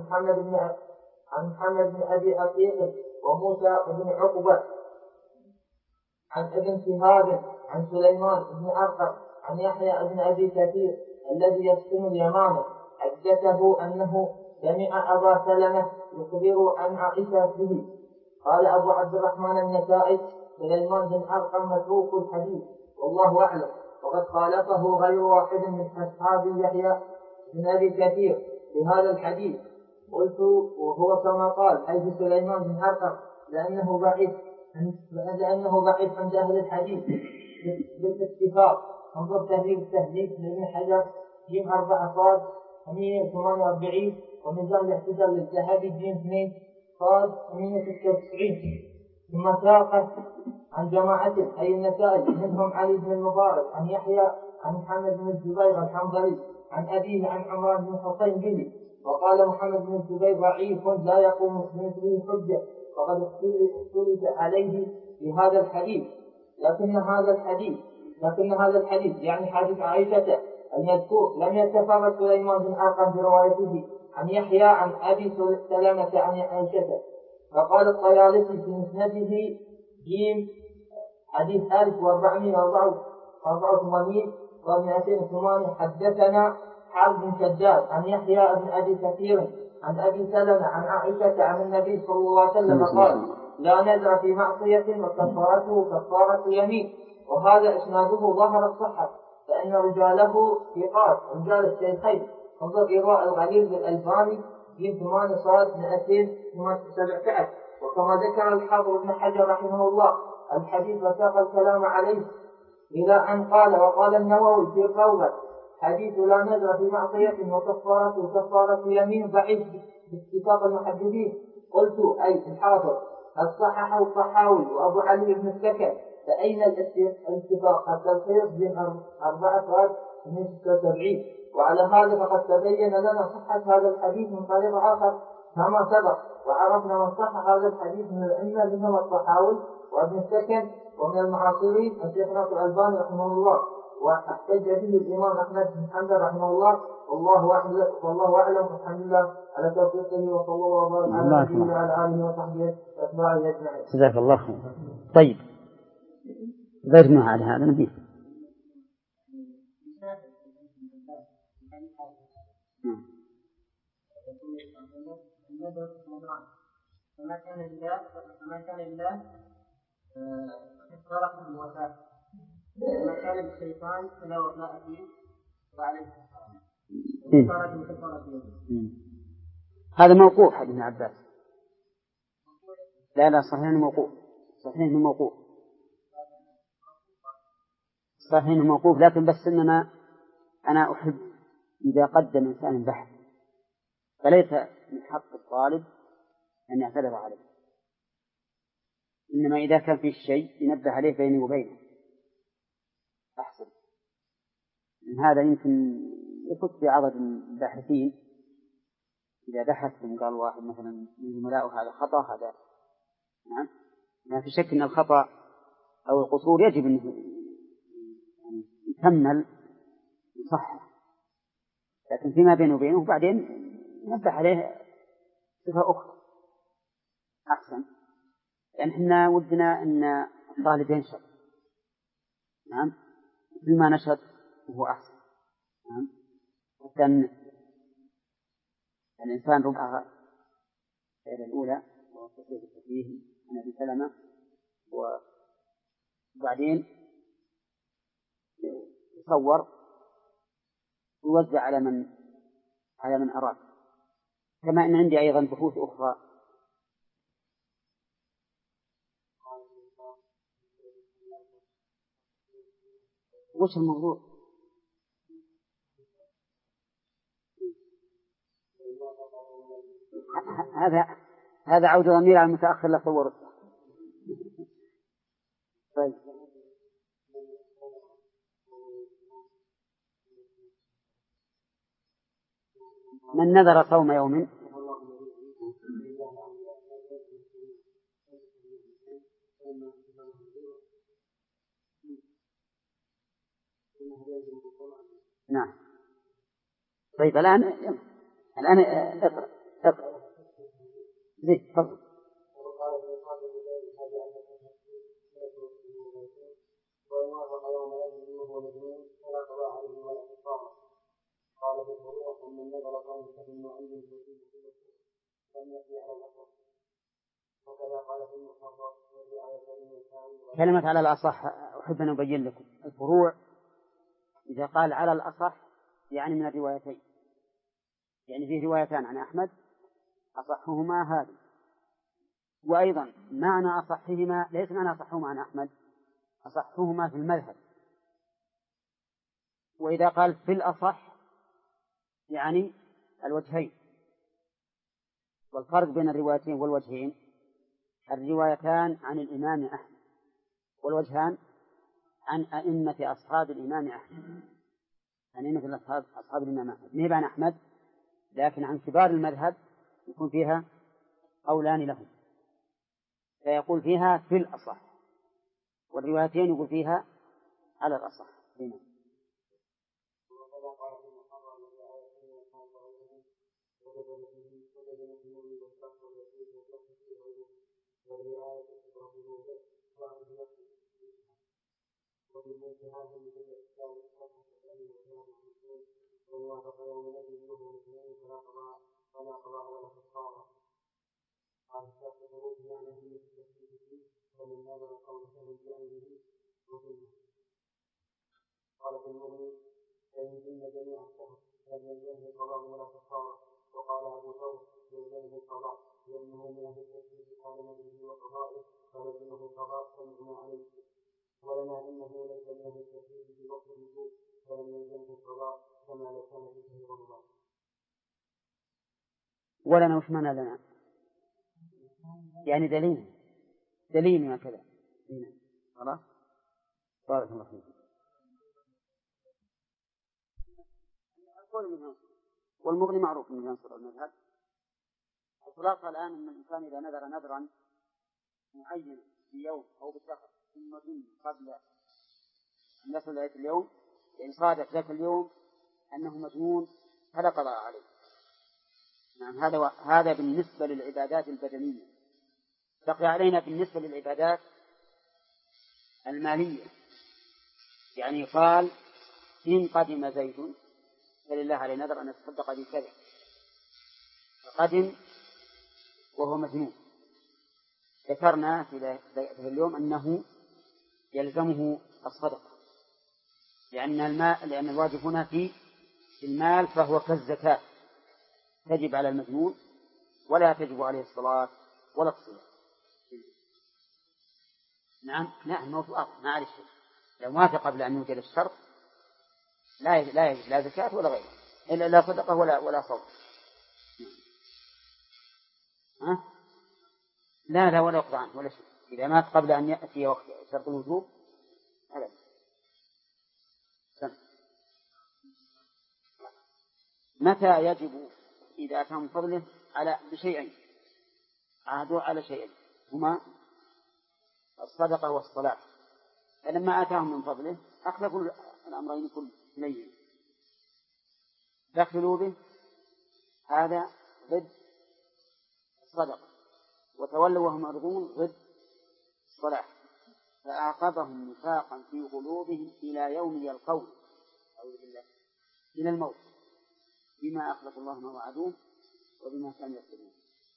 محمد بن أبي عتيق وموسى بن عقبة عن ابن شهاب عن سليمان بن أرقم عن يحيى بن أبي كثير الذي يسكن اليمامة حدثه أنه سمع أبا سلمة يخبر عن عائشة به. قال أبو عبد الرحمن النسائي سليمان بن أرقم متروك الحديث والله أعلم، وقد خالفه غير واحد من أصحاب يحيى بن أبي كثير في هذا الحديث. قلت وهو كما قال أي سليمان بن أرقم لأنه ضعيف عند أهل الحديث بالاتفاق. انظر تهذيب التهذيب لابن حجر جيم 4 صاد 148 وميزان الاعتدال للذهبي جيم 2 صاد 196. ثم ساق عن جماعة أي النسائي منهم علي بن المبارك عن يحيى عن محمد بن الزبير الحنظلي عن أبيه عن عمران بن حسين به. وقال محمد بن الزبير ضعيف لا يقوم بمثله حجة، وقد اختلف عليه في هذا الحديث. لكن هذا الحديث يعني حديث عائشة المذكور لم يتفرد سليمان بن أرقم بروايته عن يحيى عن أبي سلمة عن عائشة. فقال الطيالسي في مسنده جيم حديث 1484 و208 حدثنا حرب بن شداد عن يحيى بن أبي كثير عن أبي سلمة عن عائشة عن النبي صلى الله عليه وسلم قال لا نذر في معصية وكفارته كفارة يمين. وهذا إسناده ظهر الصحة فإن رجاله ثقات رجال الشيخين. انظر إرواء الغليل للألباني في 8 صاد 217. وكما ذكر الحافظ ابن حجر رحمه الله الحديث وساق الكلام عليه إلى أن قال وقال النووي في قوله حديث لا نذر في معصية وكفارته كفارة يمين ضعيف باتفاق المحدثين. قلت أي الحافظ الصححه الطحاوي وأبو علي بن السكن فأين الاتفاق حتى الخير بين 476. وعلى هذا فقد تبين لنا صحة هذا الحديث من طريق آخر كما سبق. وعرفنا من صح هذا الحديث من الأئمة منهم الطحاوي وابن السكن ومن المعاصرين الشيخ ناصر الألباني رحمه الله. واحتج به الإمام أحمد بن حنبل رحمه الله. والله أعلم والحمد لله على توفيقه وصلى الله وبارك على نبينا وعلى آله وصحبه وأتباعه أجمعين. جزاك الله خير. طيب غير على هذا نبيه. فما كان لله كفارة الوفاة وما كان للشيطان فلا وفاء فيه وعليه كفارة. هذا موقوف حديث ابن عباس. لا صحيح موقوف. صحيح موقوف لكن بس إنما أنا أحب إذا قدم إنسان بحث فليس من حق الطالب أن يعترض عليه، إنما إذا كان في شيء ينبه عليه بيني وبينه أحسن. من هذا يمكن يفوت بعض الباحثين إذا بحثهم قال واحد مثلا من زملائه هذا خطأ هذا نعم، ما في شك أن الخطأ أو القصور يجب أن يكمل صح، لكن فيما بينه وبينه بعدين نبه عليه صفة أخرى أحسن، لأن إحنا ودنا أن الطالب ينشط نعم، كل ما نشط هو أحسن نعم. وكان الإنسان ربع الشعر الأولى وقصيدة التفريه عن أبي سلمة وبعدين يصور ويوزع على من أراد. كما أن عندي أيضا بحوث أخرى وش الموضوع؟ هذا عود ضمير على المتأخر لا صور. طيب من نذر صوم يوم نعم. طيب الآن اقرأ زي تفضل. كلمة على الأصح أحب أن أبين لكم الفروع. إذا قال على الأصح يعني من الروايتين، يعني فيه روايتان عن أحمد أصحهما هذه، وأيضا معنى أصحهما ليس معنى أصحهما عن أحمد، أصحهما في المذهب. وإذا قال في الأصح يعني الوجهين. والفرق بين الروايتين والوجهين الروايتان عن الإمام أحمد والوجهان عن أئمة أصحاب الإمام أحمد، عن أئمة أصحاب الإمام أحمد نهب عن أحمد، لكن عن كبار المذهب يكون فيها قولان لهم، فيقول فيها في الأصح، والروايتين يقول فيها على الأصح. هنا قال الشيخ بخروج يعني في التفسير ومن نظر قوله بأمره وفيه. قال في المغني فيمكن جميع الشهر لم يلزمه القضاء ولا كفارة. وقال أبو ثور يلزمه القضاء لأنه من أهل التفسير كان نذره وقضائه فلزمه القضاء سمعنا عليه. ولنا أنه ليس من أهل التفسير في وقت الوجود فلم يلزمه القضاء كما لو كان في شهر رمضان. ولنا وش معنى لنا؟ يعني دليل ما كذا هنا. خلاص بارك الله فيك. والمغني معروف من ينصر المذهب. الخلاصة الآن أن الإنسان إذا نذر نذرا معينا في يوم أو بشهر ثم دين قبل أن يصل ذلك اليوم يعني صادف ذاك اليوم أنه مجنون فلا قضاء عليه. نعم هذا بالنسبة للعبادات البدنية. بقي علينا بالنسبة للعبادات المالية. يعني قال إن قدم زيد فلله عليه نذر أن يتصدق بكذا فقدم وهو مجنون. ذكرنا في اليوم أنه يلزمه الصدقة لأن الواجب هنا في المال فهو كالزكاة تجب على المجنون ولا تجب عليه الصلاة ولا الصيام. نعم موافق ما عليه شيء. لو مات قبل أن يوجد الشرط لا يجب لا زكاة ولا غيره إلا لا صدقة ولا صوم. لا ولا يقضى عنه ولا شيء إذا مات قبل أن يأتي وقت شرط الوجوب أبدا. متى يجب إذا أتى من فضله على بشيئين عادوا على شيئين هما الصدقة والصلاة. فلما آتاهم من فضله أخلفوا الأمرين كليين دخلوا به هذا ضد الصدقة وتولوا وهم معرضون ضد الصلاة فأعقبهم نفاقا في قلوبهم إلى يوم يلقون أعوذ بالله إلى الموت بما أخلف الله ما وعدوه وبما كانوا يكذبون.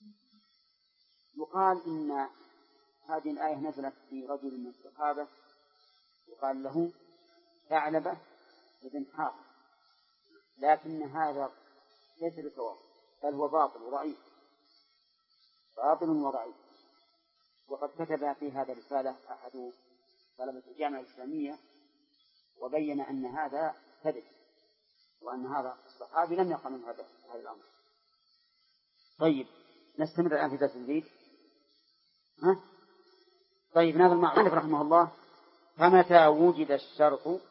يقال إن هذه الآية نزلت في رجل من الصحابة يقال له ثعلبة بن حارث لكن هذا ليس بصواب بل هو باطل وضعيف وقد كتب في هذا رسالة أحد طلبة الجامعة الإسلامية وبين أن هذا كذب وأن هذا الصحابي لم يقع من هذا الأمر. طيب نستمر الآن في درس الجديد. طيب ناظر المؤلف رحمه الله فمتى وجد الشرط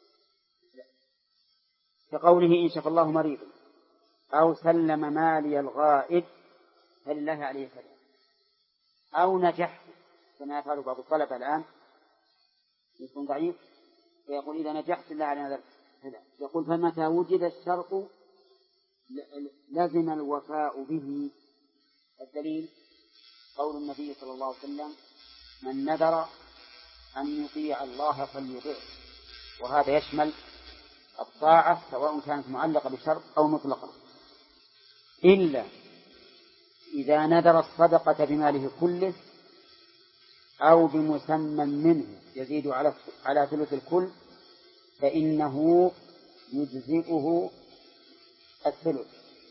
كقوله إن شفى الله مريض أو سلم مالي الغائب فلله عليه كذا أو نجح كما يفعل بعض الطلبة الآن يكون ضعيف فيقول إذا نجحت لله على هذا يقول فمتى وجد الشرط لازم الوفاء به. الدليل قول النبي صلى الله عليه وسلم من نذر أن يطيع الله فليطيعه وهذا يشمل الطاعة سواء كانت معلقة بشرط أو مطلقة إلا إذا نذر الصدقة بماله كله أو بمسمى منه يزيد على ثلث الكل فإنه يجزئه الثلث.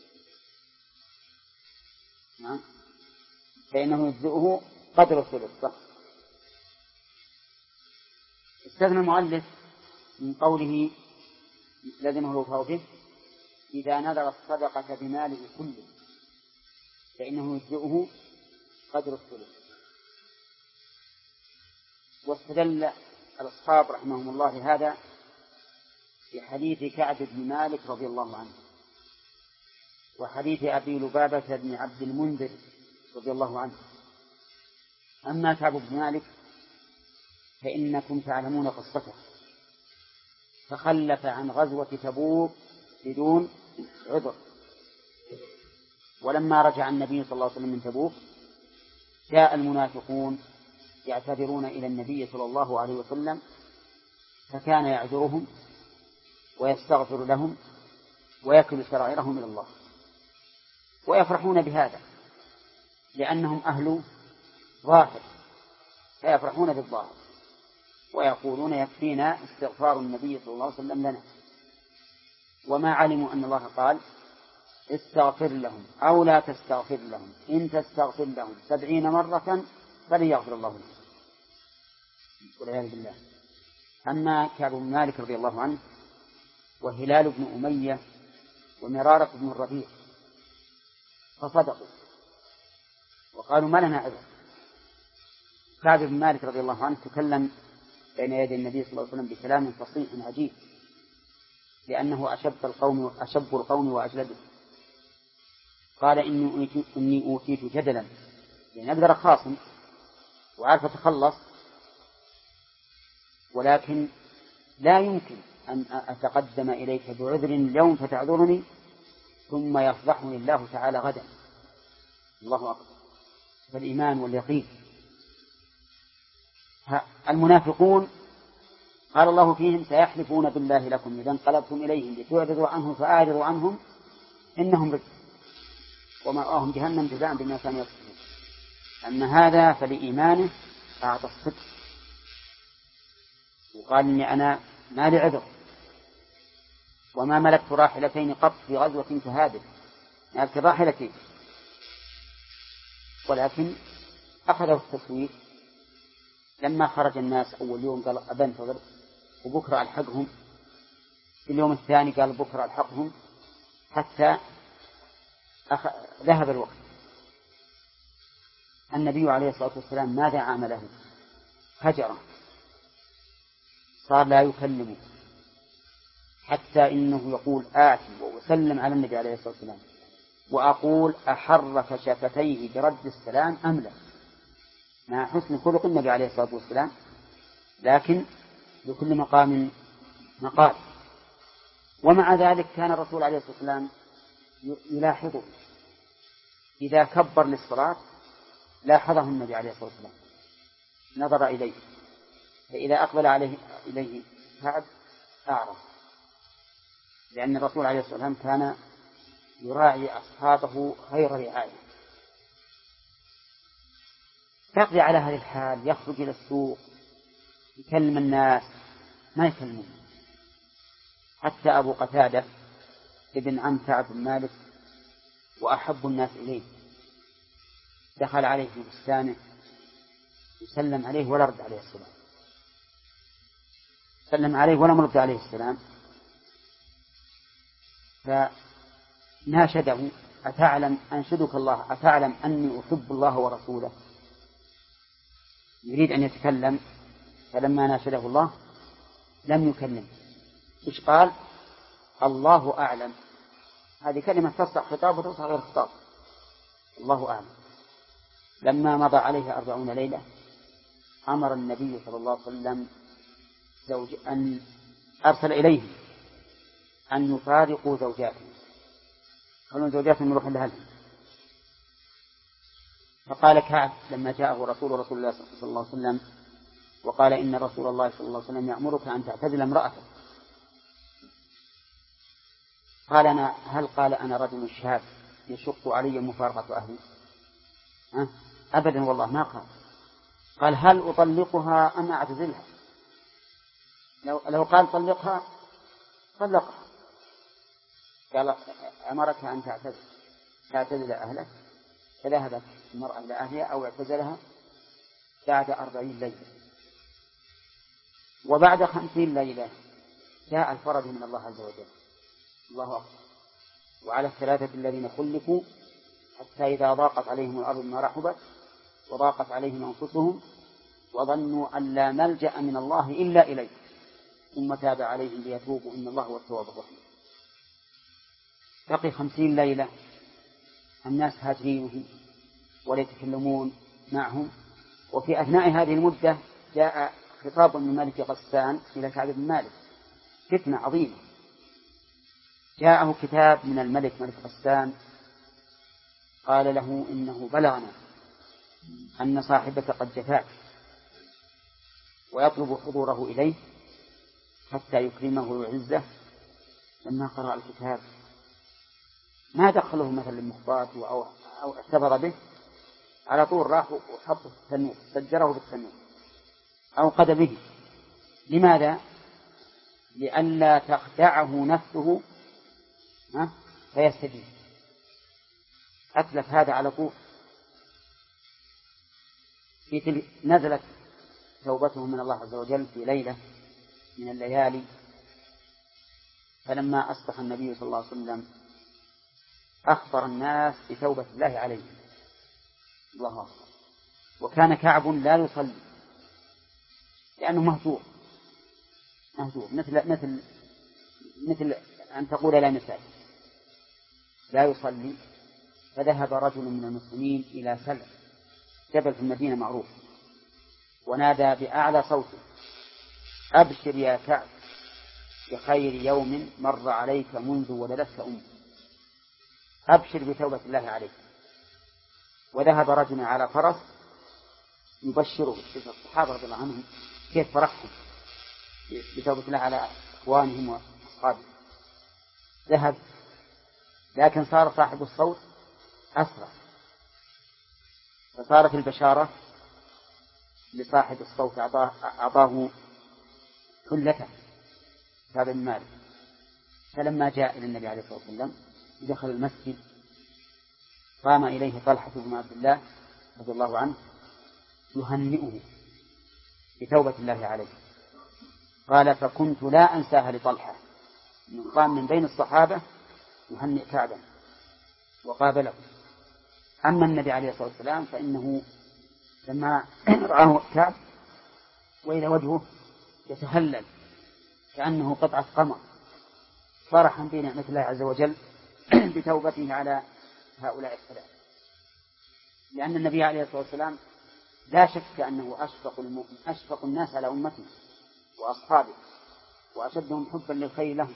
نعم فإنه يجزئه قدر الثلث. صح. استثنى المؤلف من قوله لازمه الوفاء به إذا نذر الصدقة بماله كله فإنه يجزئه قدر الثلث. واستدل الأصحاب رحمهم الله لهذا في حديث كعب بن مالك رضي الله عنه وحديث أبي لبابة بن عبد المنذر رضي الله عنه. أما كعب بن مالك فإنكم تعلمون قصته فخلف عن غزوة تبوك بدون عذر ولما رجع النبي صلى الله عليه وسلم من تبوك جاء المنافقون يعتذرون إلى النبي صلى الله عليه وسلم فكان يعذرهم ويستغفر لهم ويكل سرائرهم إلى الله ويفرحون بهذا لأنهم أهل ظاهر فيفرحون بالظاهر ويقولون يكفينا استغفار النبي صلى الله عليه وسلم لنا، وما علموا أن الله قال استغفر لهم أو لا تستغفر لهم إن تستغفر لهم 70 مرة فلن يغفر الله لهم والعياذ بالله. أما كعب بن مالك رضي الله عنه وهلال بن أمية ومرارة بن الربيع فصدقوا وقالوا ما لنا عذر. كعب بن مالك رضي الله عنه تكلم بين يدي النبي صلى الله عليه وسلم بكلام فصيح عجيب، لأنه أشب القوم وأجلده. قال إني أوتيت جدلا، يعني أقدر أخاصم وعارف أتخلص، ولكن لا يمكن أن أتقدم إليك بعذر اليوم فتعذرني ثم يفضحني الله تعالى غدا. الله أكبر. فالإيمان واليقين. المنافقون قال الله فيهم سيحلفون بالله لكم إذا انقلبتم إليهم لتعرضوا عنهم فأعرضوا عنهم إنهم رجس ومأواهم جهنم جزاء بما كانوا يكسبون. أما هذا فلإيمانه أعطى الصدق وقال إني أنا ما لي عذر وما ملكت راحلتين قط في غزوة كهذه، ملكت راحلتين، ولكن أخذوا التسويف. لما خرج الناس أول يوم قال أبنتظر وبكرة ألحقهم، في اليوم الثاني قال بكرة ألحقهم، حتى ذهب الوقت. النبي عليه الصلاة والسلام ماذا عامله؟ هجره، صار لا يكلمه، حتى إنه يقول آتي وأسلم على النبي عليه الصلاة والسلام وأقول أحرك شفتيه برد السلام أم لا، مع حسن خلق النبي عليه الصلاة والسلام، لكن لكل مقام مقال. ومع ذلك كان الرسول عليه الصلاة والسلام يلاحظه إذا كبر للصلاة، لاحظه النبي عليه الصلاة والسلام نظر إليه، فإذا أقبل إليه كعب أعرض، لأن الرسول عليه الصلاة والسلام كان يراعي أصحابه خير رعاية. يقضي على هذه الحال، يخرج إلى السوق يكلم الناس ما يكلمون. حتى أبو قتادة ابن عم كعب بن مالك وأحب الناس إليه دخل عليه في بستانه وسلم عليه ولا رد عليه السلام، سلم عليه ولم يرد عليه السلام، فناشده أتعلم أنشدك الله أتعلم أني أحب الله ورسوله، يريد أن يتكلم، فلما ناشده الله لم يكلم. إيش قال؟ الله أعلم. هذه كلمة تصلح خطاب وتصلح غير خطاب. الله أعلم. لما مضى عليه 40 ليلة أمر النبي صلى الله عليه وسلم أن أرسل إليهم أن يفارقوا زوجاتهم، قالوا زوجاتهم يروحون لها. فقال كعب لما جاءه رسول الله صلى الله عليه وسلم وقال إن رسول الله صلى الله عليه وسلم يأمرك أن تعتزل امرأتك، قال هل قال أنا رجل شاب يشق علي مفارقة أهلي؟ أبدا والله ما قال. قال هل أطلقها أم أعتزلها؟ لو قال طلقها طلقها. قال أمرك أن تعتزل أهلك، فذهبت المرأة إلى أهلها أو اعتزلها بعد 40 ليلة. وبعد 50 ليلة جاء الفرج من الله عز وجل. الله أكبر. وعلى الثلاثة الذين خلفوا حتى إذا ضاقت عليهم الأرض بما رحبت وضاقت عليهم أنفسهم وظنوا أن لا ملجأ من الله إلا إليه ثم تاب عليهم ليتوبوا إن الله هو التواب الرحيم. بقي 50 ليلة الناس هاجرينهم ولا يتكلمون معهم، وفي أثناء هذه المدة جاء خطاب من ملك غسان إلى كعب بن مالك، فتنة عظيمة. جاءه كتاب من الملك ملك غسان قال له إنه بلغنا أن صاحبك قد جفاك ويطلب حضوره إليه حتى يكرمه ويعزه. لما قرأ الكتاب ما دخله مثل المخبات أو اعتبر به، على طول راح وحطه في التنور، سجره بالتنور أو قد به. لماذا؟ لئلا تخدعه نفسه فيستجيب. أتلف هذا على طول. نزلت توبته من الله عز وجل في ليلة من الليالي، فلما أصبح النبي صلى الله عليه وسلم أخبر الناس بتوبة الله عليه. الله أكبر. وكان كعب لا يصلي لأنه مهجور مثل أن تقول لا مساجد، لا يصلي. فذهب رجل من المسلمين إلى سلع، جبل في المدينة معروف، ونادى بأعلى صوته: أبشر يا كعب بخير يوم مر عليك منذ ولدتك أمك، أبشر بتوبة الله عليك. وذهب رجل على فرس يبشره. الصحابة رضي الله عنهم كيف فرحهم بتوبة الله على إخوانهم وأصحابهم. ذهب، لكن صار صاحب الصوت أسرع، فصارت البشارة لصاحب الصوت، أعطاه حلته هذا المال. فلما جاء إلى النبي عليه الصلاة والسلام دخل المسجد، قام إليه طلحة بن عبد الله رضي الله عنه يهنئه بتوبة الله عليه. قال: فكنت لا أنساها لطلحة، قام من بين الصحابة يهنئ كعبا وقابله. أما النبي عليه الصلاة والسلام فإنه لما رآه كعب وإلى وجهه يتهلل كأنه قطعة قمر، فرحا بنعمة الله عز وجل بتوبته على هؤلاء الثلاثة. لأن النبي عليه الصلاة والسلام لا شك أنه أشفق الناس على أمته وأصحابه وأشدهم حبا للخير لهم.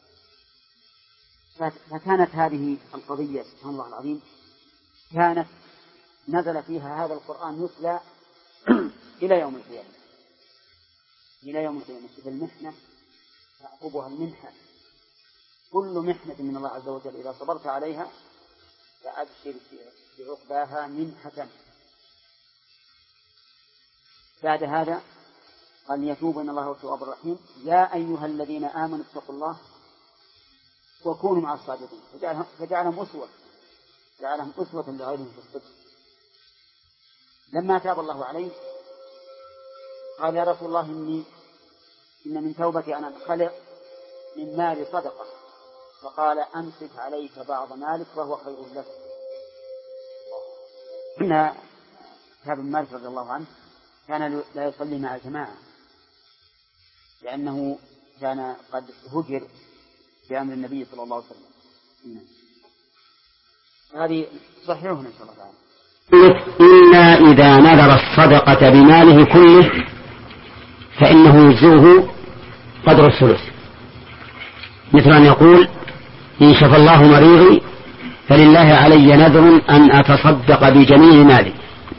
فكانت هذه القضية سبحان الله العظيم كانت نزل فيها هذا القرآن يتلى إلى يوم القيامة. إلى يوم القيامة المحنة تعقبها المنحة. كل محنة من الله عز وجل إذا صبرت عليها فأبشر بعقباها منحة. بعد هذا قال: يتوب إن الله هو التواب الرحيم. يا أيها الذين آمنوا اتقوا الله وكونوا مع الصادقين. فجعلهم أسوة لغيرهم في الصدق. لما تاب الله عليه قال: يا رسول الله إن من توبتي أن أنخلع من مال صدقة. فقال: أمسك عليك بعض مالك وهو خير لك. إن كعب بن مالك رضي الله عنه كان لا يصلي مع الجماعة لأنه كان قد هجر بأمر النبي صلى الله عليه وسلم. هذه صحيحة إن شاء الله تعالى. إلا إذا نذر الصدقة بماله كله فإنه يجزئه قدر الثلث، مثل أن يقول: إن شفى الله مريضي فلله علي نذر أن أتصدق بجميع مالي.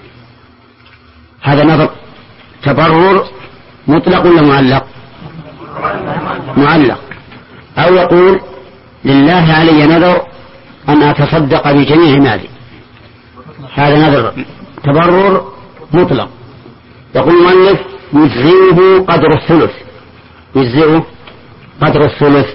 هذا نذر تبرر مطلق ولا معلق؟ معلق. أو يقول: لله علي نذر أن أتصدق بجميع مالي. هذا نذر تبرر مطلق. يقول المؤلف: يجزئه قدر الثلث. يجزئه قدر الثلث.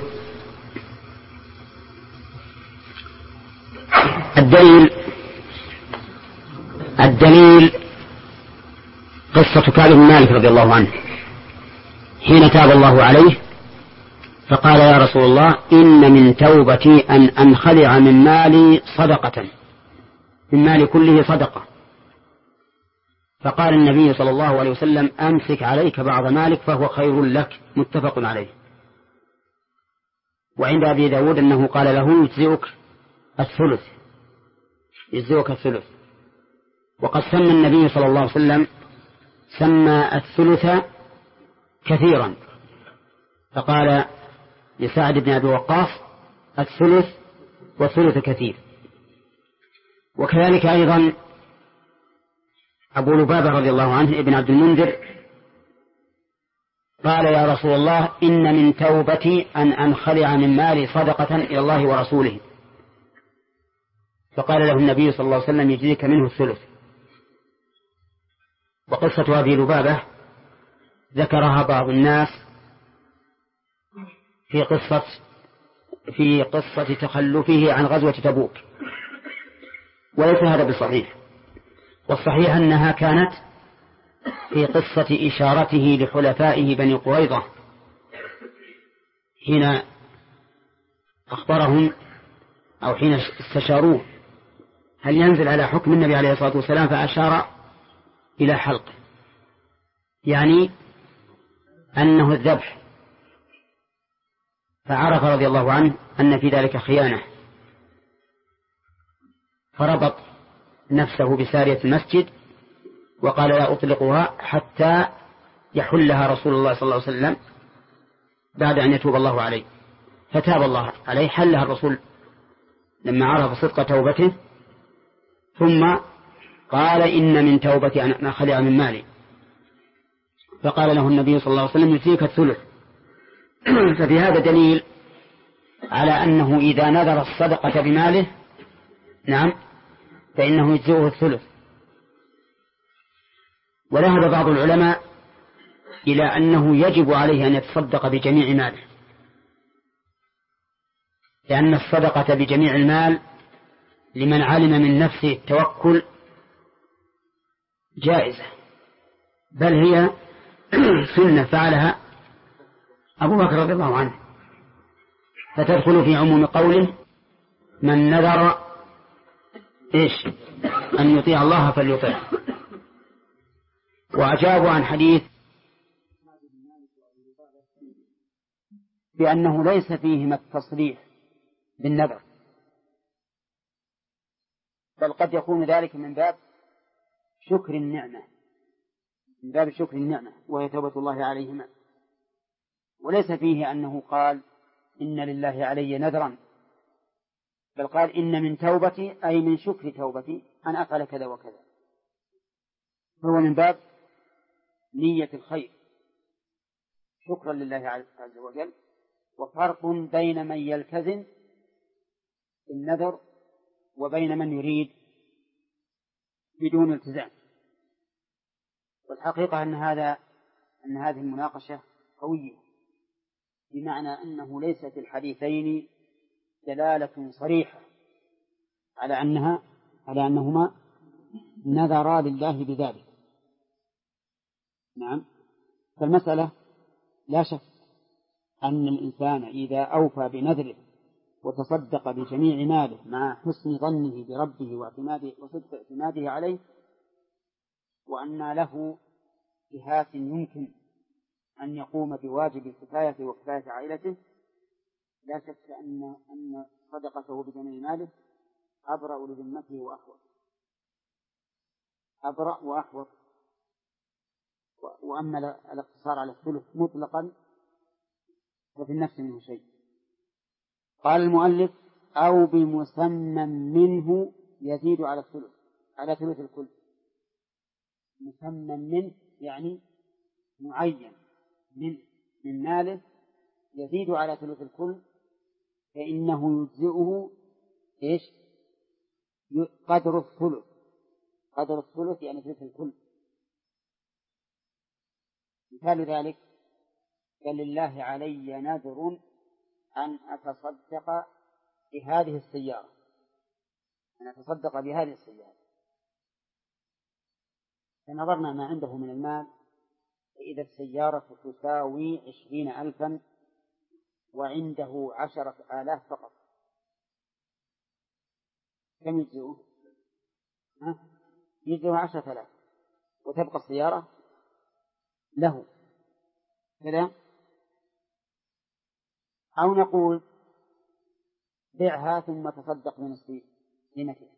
الدليل قصة كعب بن مالك رضي الله عنه حين تاب الله عليه فقال: يا رسول الله إن من توبتي أن أنخلع من مالي صدقة، من مالي كله صدقة. فقال النبي صلى الله عليه وسلم: أمسك عليك بعض مالك فهو خير لك. متفق عليه. وعند أبي داود أنه قال له: يجزئك الثلث، يجزئك الثلث. وقد سمى النبي صلى الله عليه وسلم سمى الثلث كثيرا، فقال لسعد بن أبي وقاص: الثلث والثلث كثير. وكذلك أيضا أبو لبابة رضي الله عنه ابن عبد المنذر قال: يا رسول الله إن من توبتي أن أنخلع من مالي صدقة إلى الله ورسوله. فقال له النبي صلى الله عليه وسلم: يجزيك منه الثلث. وقصة أبي لبابة ذكرها بعض الناس في قصة تخلفه عن غزوة تبوك، وليس هذا بصحيح، والصحيح أنها كانت في قصة إشارته لحلفائه بني قريظة حين أخبرهم أو حين استشاروه هل ينزل على حكم النبي عليه الصلاة والسلام، فأشار إلى حلقه، يعني أنه الذبح، فعرف رضي الله عنه أن في ذلك خيانة، فربط نفسه بسارية المسجد وقال لا أطلقها حتى يحلها رسول الله صلى الله عليه وسلم بعد أن يتوب الله عليه، فتاب الله عليه، حلها الرسول لما عرف صدق توبته، ثم قال إن من توبتي أن أخلع من مالي، فقال له النبي صلى الله عليه وسلم يفيك الثلث. ففي هذا دليل على أنه إذا نذر الصدقة بماله نعم فإنه يجزئه الثلث. وذهب بعض العلماء إلى أنه يجب عليه أن يتصدق بجميع ماله، لأن الصدقة بجميع المال لمن علم من نفسه التوكل جائزة، بل هي سنة فعلها أبو بكر رضي الله عنه، فتدخل في عموم قوله من نذر أن يطيع الله فليطيع. وأجابوا عن حديث بأنه ليس فيهما التصريح بالنذر، بل قد يكون ذلك من باب شكر النعمة، من باب شكر النعمة وهي توبة الله عليهما، وليس فيه أنه قال إن لله علي نذرا، بل قال إن من توبتي أي من شكر توبتي أن أفعل كذا وكذا، فهو من باب نية الخير شكرا لله عز وجل. وفرق بين من يلتزم النذر وبين من يريد بدون التزام. والحقيقة أن هذه المناقشة قوية، بمعنى أنه ليس في الحديثين دلالة صريحة على أنهما نذرا لله بذلك. نعم، فالمسألة لا شك أن الإنسان إذا أوفى بنذره وتصدق بجميع ماله مع حسن ظنه بربه وصدق اعتماده عليه، وأن له جهات يمكن أن يقوم بواجب الكفاية وكفاية عائلته، لا شك أن صدقته بجميع ماله أبرأ لذمته وأحوط. وأما الاقتصار على الثلث مطلقا ففي النفس منه شيء. قال المؤلف أو بمسمى منه يزيد على الثلث، على ثلث الكل. مسمى منه يعني معين من ماله يزيد على ثلث الكل، فإنه يجزئه قدر الثلث يعني ثلث الكل. مثال ذلك قال لله علي نذر أن أتصدق بهذه السيارة، فنظرنا ما عنده من المال، فإذا السيارة تساوي 20,000 وعنده 10,000 فقط، كم يجزئه؟ يجزئه 10,000 وتبقى السيارة له كذا. أو نقول بيعها ثم تصدق بنصف قيمتها،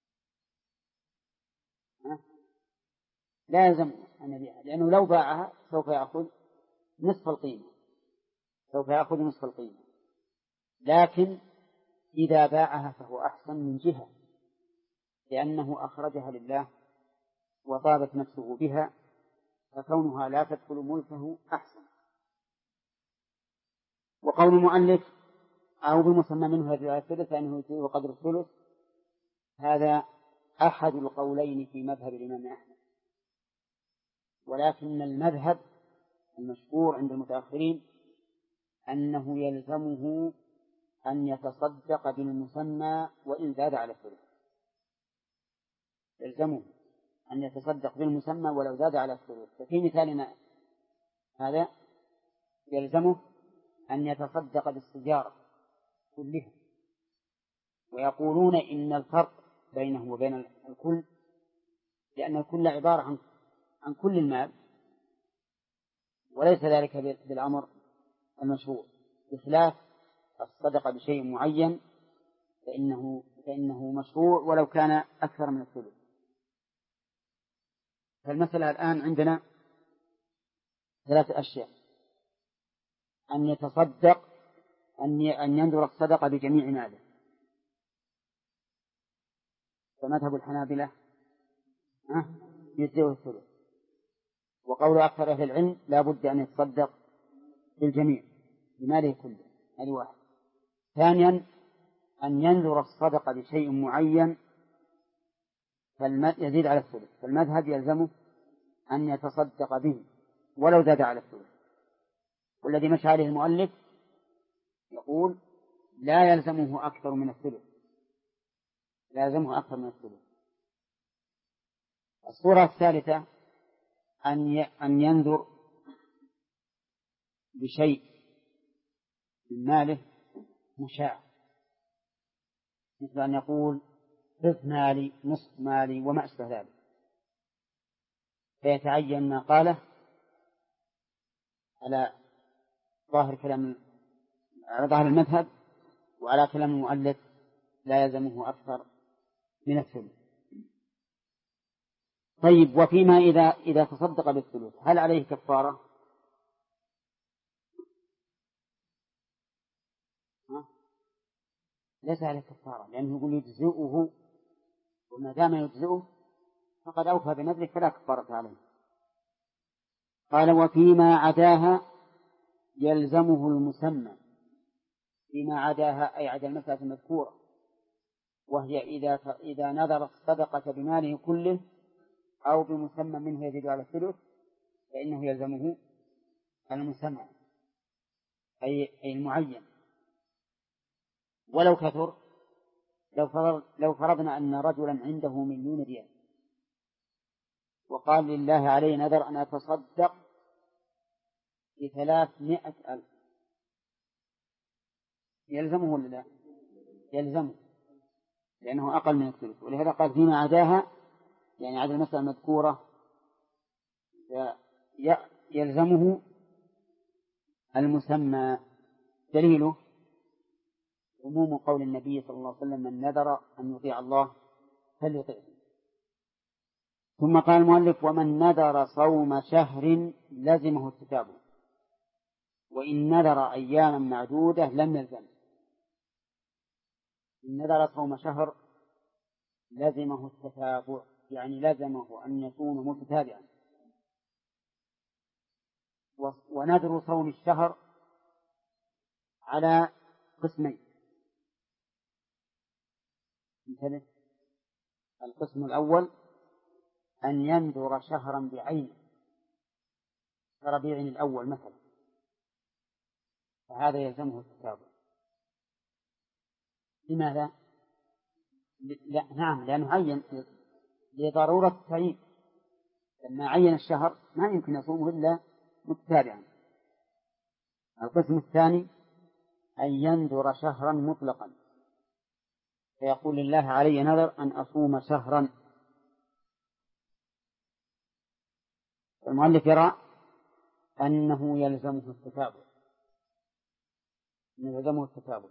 لا يلزم أن يبيعها، لأنه لو باعها سوف يأخذ نصف القيمة، لكن إذا باعها فهو أحسن من جهة، لأنه أخرجها لله وطابت نفسه بها، فكونها لا تدخل ملكه أحسن. وقول المؤلف أو بمسمى منه يزيد على الثلث أنه يجزئه قدر الثلث، هذا أحد القولين في مذهب الإمام أحمد، ولكن المذهب المشهور عند المتأخرين أنه يلزمه أن يتصدق بالمسمى وإن زاد على الثلث. يلزمه أن يتصدق بالمسمى ولو زاد على الثلث. ففي مثالنا هذا يلزمه أن يتصدق بالسجارة كلها، ويقولون إن الفرق بينه وبين الكل لأن الكل عبارة عن كل المال، وليس ذلك بالأمر المشروع، بخلاف الصدقة بشيء معين فإنه مشروع ولو كان أكثر من الثلث. فالمسألة الآن عندنا 3 أشياء: أن يتصدق، أن ينذر الصدقة بجميع ماله، فمذهب الحنابلة يجزئه الثلث، وقول أكثر أهل العلم لا بد أن يتصدق بالجميع بماله كله. هذه واحد. ثانيا أن ينذر الصدقة بشيء معين يزيد على الثلث، فالمذهب يلزمه أن يتصدق به ولو زاد على الثلث. والذي مشى عليه المؤلف يقول لا يلزمه أكثر من الثلث، لا يلزمه أكثر من الثلث. الصورة الثالثة أن ينذر بشيء من ماله مشاع، مثل أن يقول ثلث مالي، نصف مالي، وما أشبه ذلك، فيتعين ما قاله على ظاهر المذهب، وعلى كلام المؤلف لا يلزمه أكثر من الثلث. طيب، وفيما إذا تصدق بالثلث هل عليه كفارة؟ ليس عليه كفارة، لأنه يقول يجزئه، وما دام يجزئه فقد أوفى بنذره فلا كفارة عليه. قال وفيما عداها يلزمه المسمى. فيما عداها أي عدا المسألة المذكورة، وهي إذا نذر الصدقة بماله كله أو بمسمى منه يزيد على الثلث فإنه يلزمه المسمى أي المعين ولو كثر. لو فرضنا أن رجلا عنده 1,000,000 ريال وقال لله علي نذر أن أتصدق ب300,000، يلزمه ولا لا؟ يلزمه، لأنه أقل من الثلث. ولهذا قال فيما عداها، يعني عدا المسألة المذكورة يلزمه المسمى. دليله عموم قول النبي صلى الله عليه وسلم من نذر أن يطيع الله فليطيعه. ثم قال المؤلف ومن نذر صوم شهر لزمه التتابع، وإن نذر أياما معدودة لم يلزم. إن نذر صوم شهر لزمه التتابع، يعني لزمه أن يكون متتابعا. ونذر صوم الشهر على قسمين: مثلا القسم الأول أن ينذر شهرا بعينه كربيع الأول مثلا، فهذا يلزمه التتابع. لماذا؟ نعم، لأنه عين لضرورة التعيين. لما عين الشهر ما يمكن يصومه إلا متتابعا. القسم الثاني أن ينذر شهرا مطلقا، فيقول لله علي نذر أن أصوم شهرا. المؤلف يرى أنه يلزمه التتابع،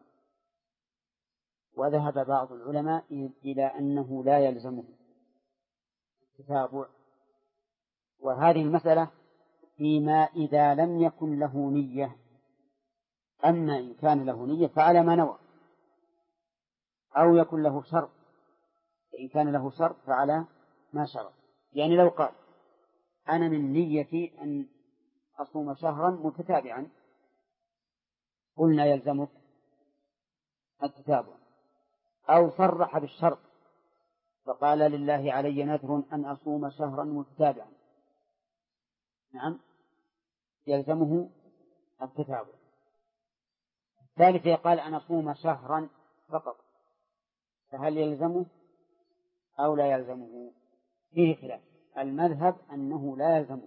وذهب بعض العلماء إلى أنه لا يلزمه التتابع. وهذه المسألة فيما إذا لم يكن له نية. أما إن كان له نية فعلى ما نوى، أو يكن له شرط، فإن كان له شرط فعلى ما شرط. يعني لو قال أنا من نيتي أن أصوم شهرا متتابعا، قلنا يلزمك التتابع. أو صرح بالشرط فقال لله علي نذر أن أصوم شهرا متتابعا، نعم يلزمه التتابع. الثالث قال أن أصوم شهرا فقط، فهل يلزمه أو لا يلزمه؟ فيه خلاف. المذهب أنه لا يلزمه،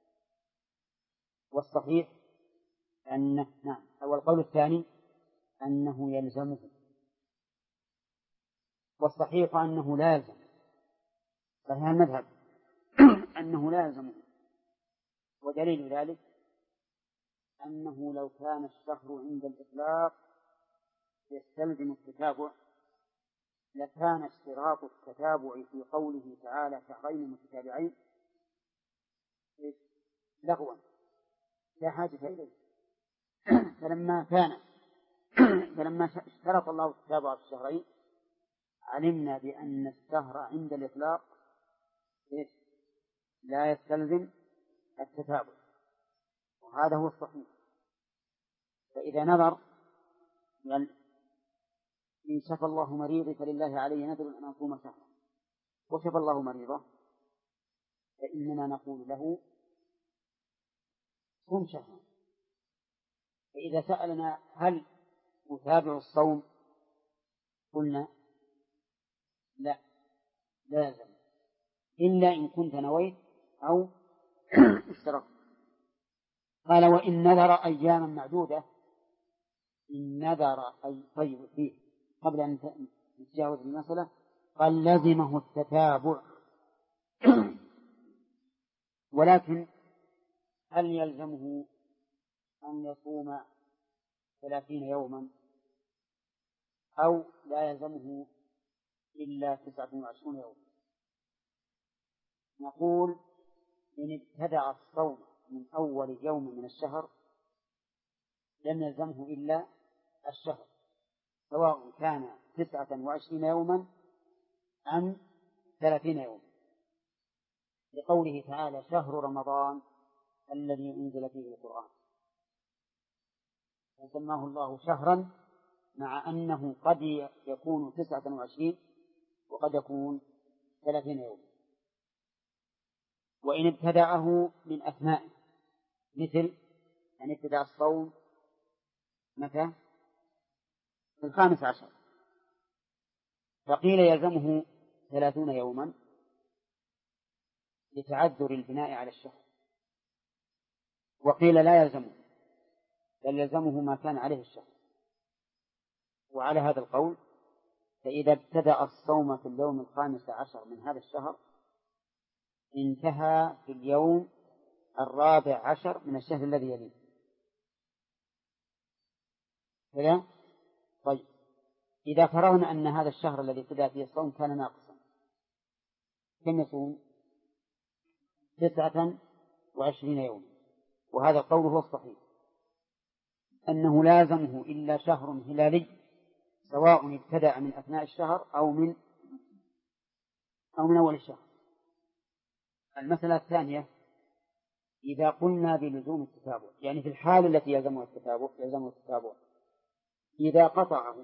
والصحيح أنه نعم، أو القول الثاني أنه يلزمه، والصحيح أنه لا يلزم. صحيح المذهب أنه لا يلزمه، ودليل ذلك أنه لو كان الشهر عند الإطلاق يستلزم التتابع لكان اشتراط التتابع في قوله تعالى شهرين متتابعين لغوا لا حاجة إليه. فلما اشترط الله التتابع في الشهرين علمنا بأن الشهر عند الإطلاق لا يستلزم التتابع، وهذا هو الصحيح. فإذا نظر يعني إن شفى الله مريضي فلله عليه نذر أن أصوم شهرا، وشفى الله مريضه، فإننا نقول له صوم شهرا. فإذا سألنا هل أتابع الصوم قلنا لا لازم، إلا إن كنت نويت أو اشتركت. قال وإن نذر أياما معدودة، إن نذر أي طيب فيه قبل أن نتجاوز المسألة قال لزمه التتابع. ولكن هل يلزمه أن يصوم 30 يوما أو لا يلزمه إلا 29 يوما؟ نقول إن ابتدأ الصوم من أول يوم من الشهر لم يلزمه إلا الشهر، سواء كان 29 يوما أم 30 يوما، لقوله تعالى شهر رمضان الذي أنزل فيه القرآن، فسماه الله شهرا مع أنه قد يكون 29 وقد يكون 30 يوما. وإن ابتدأه من أثناء مثل أن ابتدأ الصوم متى؟ في 15، فقيل يلزمه 30 يوما لتعذر البناء على الشهر، وقيل لا يلزمه بل يلزمه ما كان عليه الشهر. وعلى هذا القول فإذا ابتدأ الصوم في اليوم 15 من هذا الشهر انتهى في اليوم 14 من الشهر الذي يليه. كذا؟ طيب إذا فرضنا أن هذا الشهر الذي ابتدأ فيه الصوم كان ناقصا، كم يصوم؟ 29 يوما. وهذا القول هو الصحيح، أنه لازمه إلا شهر هلالي سواء ابتدأ من أثناء الشهر أو من أول الشهر. المسألة الثانية إذا قلنا بلزوم التتابع، يعني في الحال التي يلزمه التتابع إذا قطع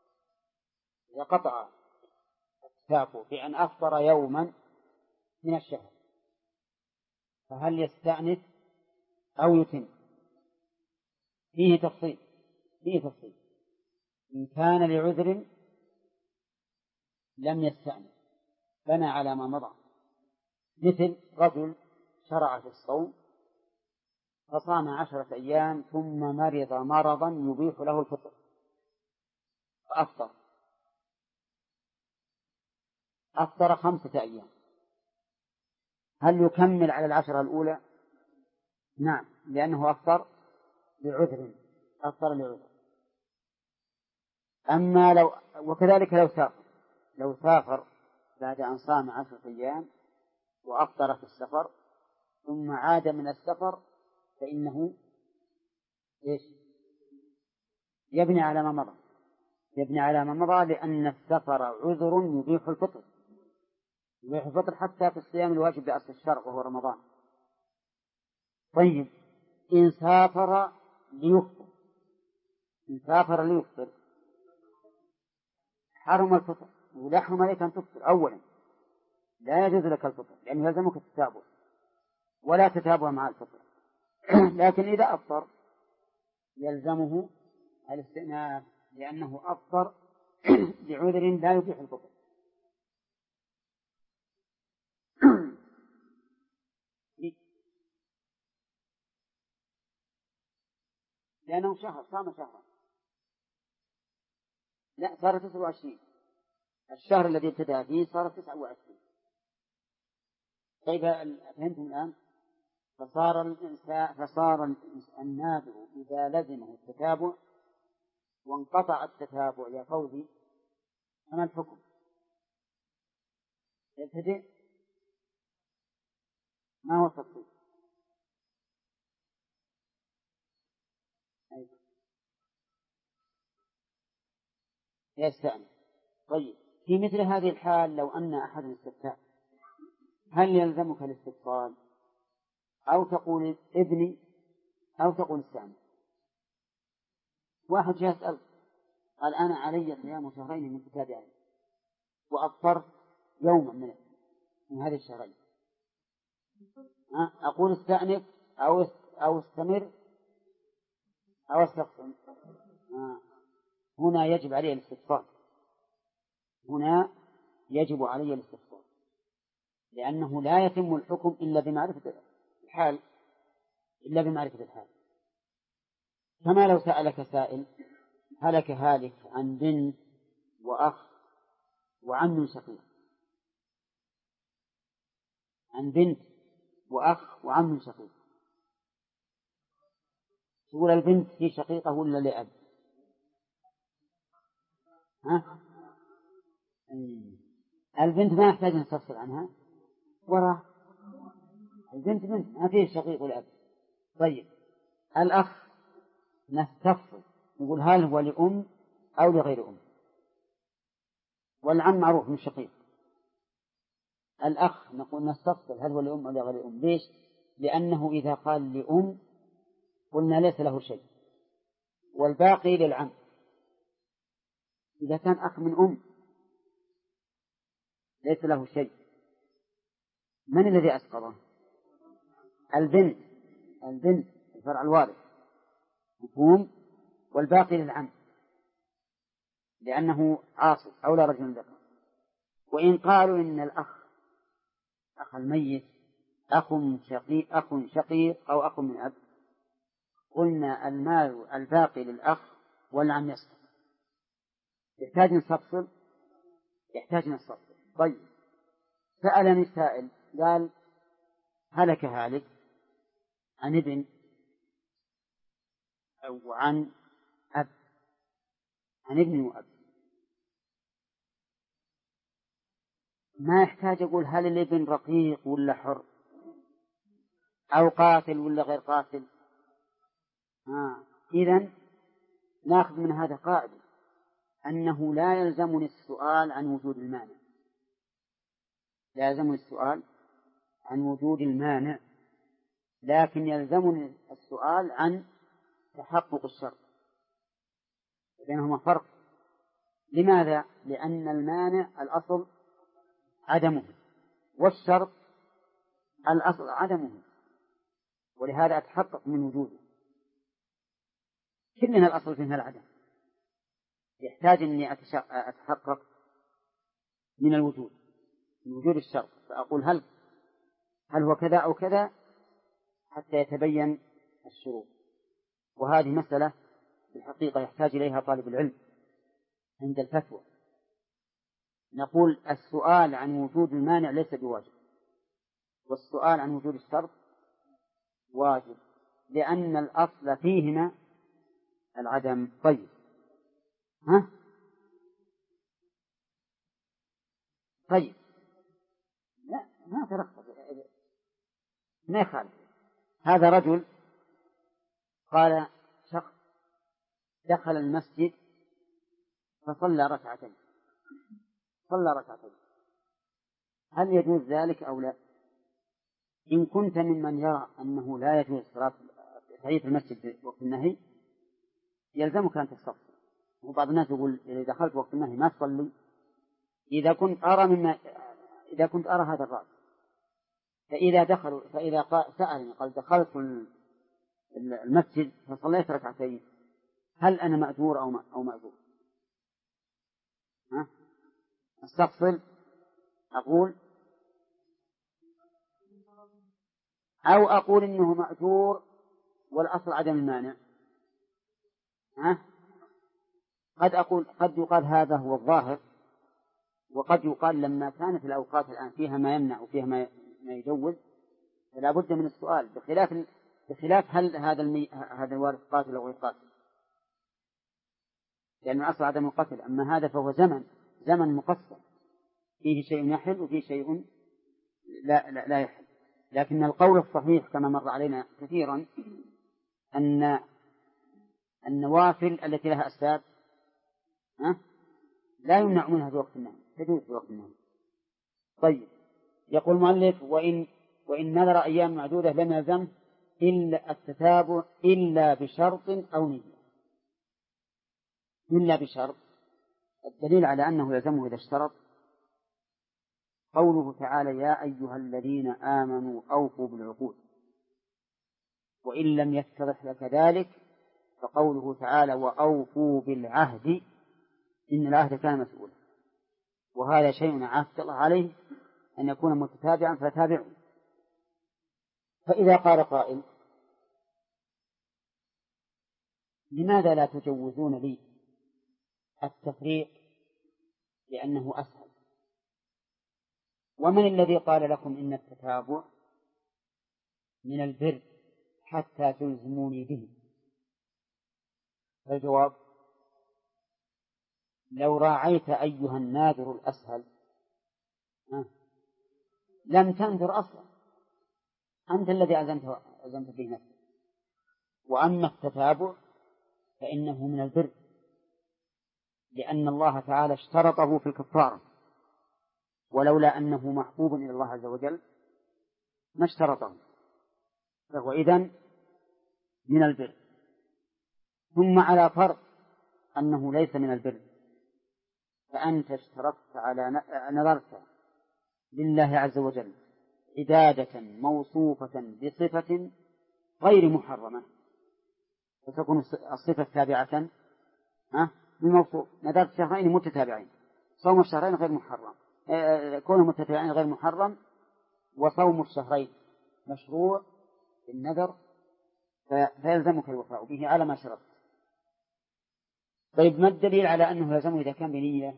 التتابع بأن أفطر يوما من الشهر فهل يستأنف أو يتم؟ فيه تفصيل. إن كان لعذر لم يستأنف بنى على ما مضى، مثل رجل شرع في الصوم فصام 10 أيام ثم مرض مرضا يبيح له الفطر فأفطر 5 أيام، هل يكمل على 10 الأولى؟ نعم، لأنه أفطر لعذر. أما وكذلك لو سافر بعد أن صام 10 أيام وأفطر في السفر ثم عاد من السفر فإنه يبني على ما مضى لأن السفر عذر يبيح الفطر حتى في الصيام الواجب بأصل الشرع وهو رمضان. طيب إن سافر ليفطر حرم الفطر، ولا يحرم عليك أن تفطر. أولا لا يجوز لك الفطر لأنه يلزمك التتابع، ولا تتابع مع الفطر. لكن إذا أفطر يلزمه الاستئناف لأنه أفطر بعذر لا يبيح الفطر. لأنه شهر، صام شهرا. لا، صار 29. الشهر الذي ابتدأ فيه صار 29. طيب فهمتم الآن؟ فصار الناذر إذا لزمه التتابع وانقطع التتابع يا فوزي، فما الحكم؟ يبتدئ؟ ما هو التفصيل؟ يستأنف. طيب في مثل هذه الحال لو أن أحد استفتى هل يلزمك الاستفصال أو تقول ابني أو تقول استأنف؟ واحد يسأل قال أنا علي صيام شهرين متتابعين وأفطرت يوما من هذه الشهرين، أقول استأنف أو استمر أو استفصل؟ هنا يجب عليه الاستفصال، هنا يجب عليه الاستفصال، لأنه لا يتم الحكم إلا بمعرفة الحال، كما لو سألك سائل هلك هالك عن بنت وأخ وعم شقيق، عن بنت وأخ وعم شقيق، تقول البنت هي شقيقة ولا لأب؟ البنت ما يحتاج أن نستفصل عنها، وراء البنت بنت ما فيه شقيق والأب. طيب الأخ نستفصل نقول هل هو لأم أو لغير أم، والعم معروف من شقيق. الأخ نقول نستفصل هل هو لأم أو لغير أم. ليش؟ لأنه إذا قال لأم قلنا ليس له شيء والباقي للعم. إذا كان أخ من أم ليس له شيء، من الذي أسقطه؟ البنت الفرع الوارث مفهوم، والباقي للعم لأنه عاصب أولى رجل ذكر. وإن قالوا إن الأخ الميت أخ شقيق أو أخ من أب، قلنا المال الباقي للأخ والعم يسقط. يحتاج نستفصل. طيب سألني سائل قال هلك هالك عن ابن أو عن أب، عن ابن وأب، ما يحتاج أقول هل الابن رقيق ولا حر أو قاتل ولا غير قاتل. إذن نأخذ من هذا قاعدة أنه لا يلزمني السؤال عن وجود المانع، لا يلزمني السؤال عن وجود المانع، لكن يلزمني السؤال عن تحقق الشرط، بينهما فرق. لماذا؟ لأن المانع الأصل عدمه والشرط الأصل عدمه، ولهذا أتحقق من وجوده. كلنا الأصل فيها العدم، يحتاج أني أتحقق من الوجود، من وجود الشرط، فأقول هل هو كذا أو كذا حتى يتبين الشروط. وهذه مسألة في الحقيقة يحتاج إليها طالب العلم عند الفتوى. نقول السؤال عن وجود المانع ليس بواجب، والسؤال عن وجود الشرط واجب، لأن الأصل فيهما العدم. طيب طيب لا ما ترقب، ما يخالف. هذا رجل قال شخص دخل المسجد فصلى ركعتين، هل يجوز ذلك أو لا؟ إن كنت ممن يرى أنه لا يجوز صلاة تحية المسجد وقت النهي يلزمك أن تستفسر. وبعض الناس يقول إذا دخلت وقت النهي ما تصلي. إذا كنت أرى هذا الرأي فإذا سألني قال دخلت المسجد فصليت ركعتين هل أنا مأجور أو مأجور؟ استفصل أقول أو أقول إنه مأجور والأصل عدم المانع. قد يقال هذا هو الظاهر، وقد يقال لما كانت الأوقات الآن فيها ما يمنع وفيها ما يجوز فلا بد من السؤال، بخلاف هل هذا الوارث قاتل أو غير قاتل، لأن الأصل عدم القتل. أما هذا فهو زمن مقصر فيه شيء يحل وفيه شيء لا يحل. لكن القول الصحيح كما مر علينا كثيرا أن النوافل التي لها أسباب لا يمنع منها في وقت النهي، تجوز في وقت النهي. طيب، يقول المؤلف وإن نذر أيام معدودة لم يلزم إلا التتابع إلا بشرط أو نية. إلا بشرط، الدليل على أنه يلزمه إذا اشترط قوله تعالى يا أيها الذين آمنوا أوفوا بالعقود، وإن لم يتضح لك ذلك فقوله تعالى وأوفوا بالعهد إن العهد كان مسؤولا، وهذا شيء عهد الله عليه أن يكون متتابعا فتابعه. فإذا قال قائل لماذا لا تجوزون لي التفريق لأنه أسهل؟ ومن الذي قال لكم إن التتابع من البر حتى تلزموني به؟ فالجواب لو راعيت أيها الناذر الأسهل لم تنذر أصلا، أنت الذي ألزمت به نفسك. وأما التتابع فإنه من البر لأن الله تعالى اشترطه في الكفارة، ولولا أنه محبوب إلى الله عز وجل ما اشترطه، فهو إذن من البر. ثم على فرض أنه ليس من البر، فأنت اشترطت نذرت لله عز وجل عبادة موصوفة بصفة غير محرمة، فتكون الصفة تابعة للموصوف. نذرت شهرين متتابعين، صوم الشهرين غير محرم، كونه متتابعين غير محرم، وصوم الشهرين مشروع بالنذر فيلزمك الوفاء به على ما شرطت. طيب، ما الدليل على أنه يلزمه إذا كان بنية؟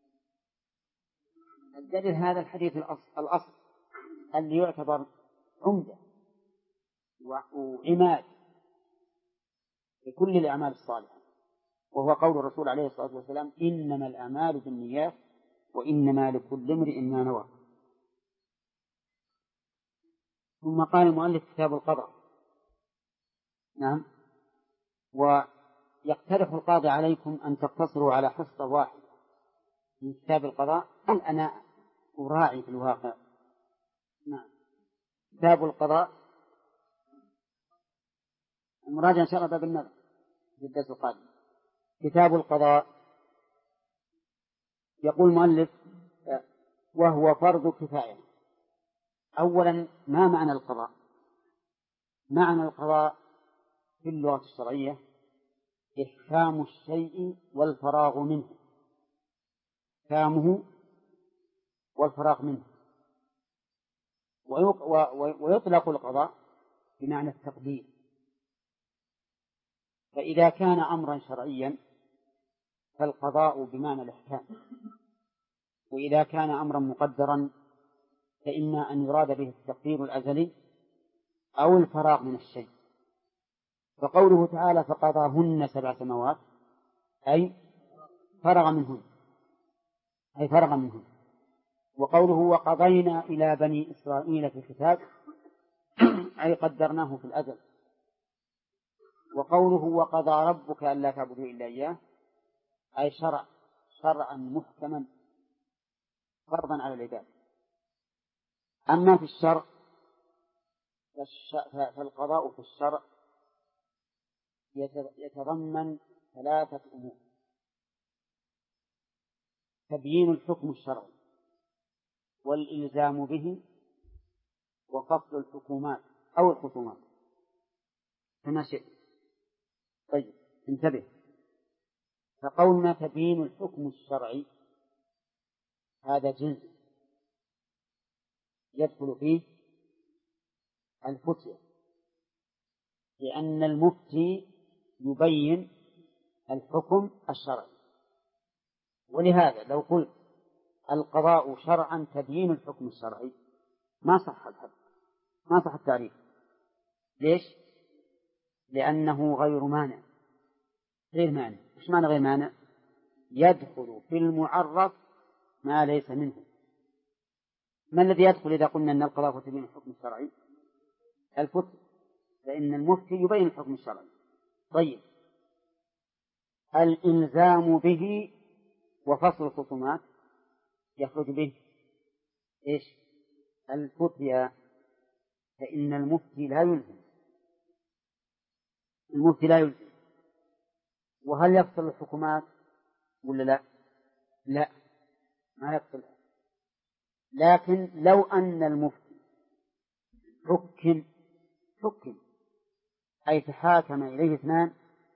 الدليل هذا الحديث الأصل اللي يعتبر عمدة وعماد لكل الأعمال الصالحة، وهو قول الرسول عليه الصلاة والسلام إنما الأعمال بالنيات وإنما لكل امرئ ما نوى. ثم قال المؤلف كتاب القضاء. نعم، ويقترح القاضي عليكم أن تقتصروا على حصة واحدة من كتاب القضاء. هل أنا أراعي في الواقع؟ نعم، كتاب القضاء المراجعة إن شاء الله باب النظر في الدرس القادم. كتاب القضاء يقول المؤلف وهو فرض كفاية. أولا، ما معنى القضاء؟ معنى القضاء في اللغة الشرعية إحكام الشيء والفراغ منه، إحكامه والفراغ منه. ويطلق القضاء بمعنى التقدير، فإذا كان أمرا شرعيا فالقضاء بمعنى الإحكام، وإذا كان أمرا مقدرا فإما أن يراد به التقدير الأزلي أو الفراغ من الشيء. فقوله تعالى فقضاهن 7 سنوات أي فرغ منهن، وقوله وقضينا إلى بني إسرائيل في الكتاب أي قدرناه في الأزل. وقوله وقضى ربك ألا تعبدوا إلا إياه أي شرعا محكما فرضا على العباد. أما في الشرع فالقضاء في الشرع يتضمن 3 أمور: تبيين الحكم الشرعي والإلزام به وفصل الحكومات أو الخصومات كما شئت. طيب انتبه، فقولنا تبيين الحكم الشرعي هذا جنس يدخل فيه الفتية، لأن المفتي يبين الحكم الشرعي. ولهذا لو قلت القضاء شرعا تبيين الحكم الشرعي ما صح الحد، ما صح التعريف. ليش؟ لأنه غير مانع. غير مانع. إيش معنى غير مانع؟ يدخل في المعرف ما ليس منه. ما الذي يدخل إذا قلنا أن القضاء تبين الحكم الشرعي؟ الفتي، فإن المفتي يبين الحكم الشرعي. طيب الإلزام به وفصل الخصومات يخرج به إيش؟ الفتيا، فإن المفتي لا يلزم. المفتي لا يلزم. وهل يفصل الحكومات ولا لا؟ لا، ما يفصل. لكن لو أن المفتي حكم أي تحاكم إليه اثنان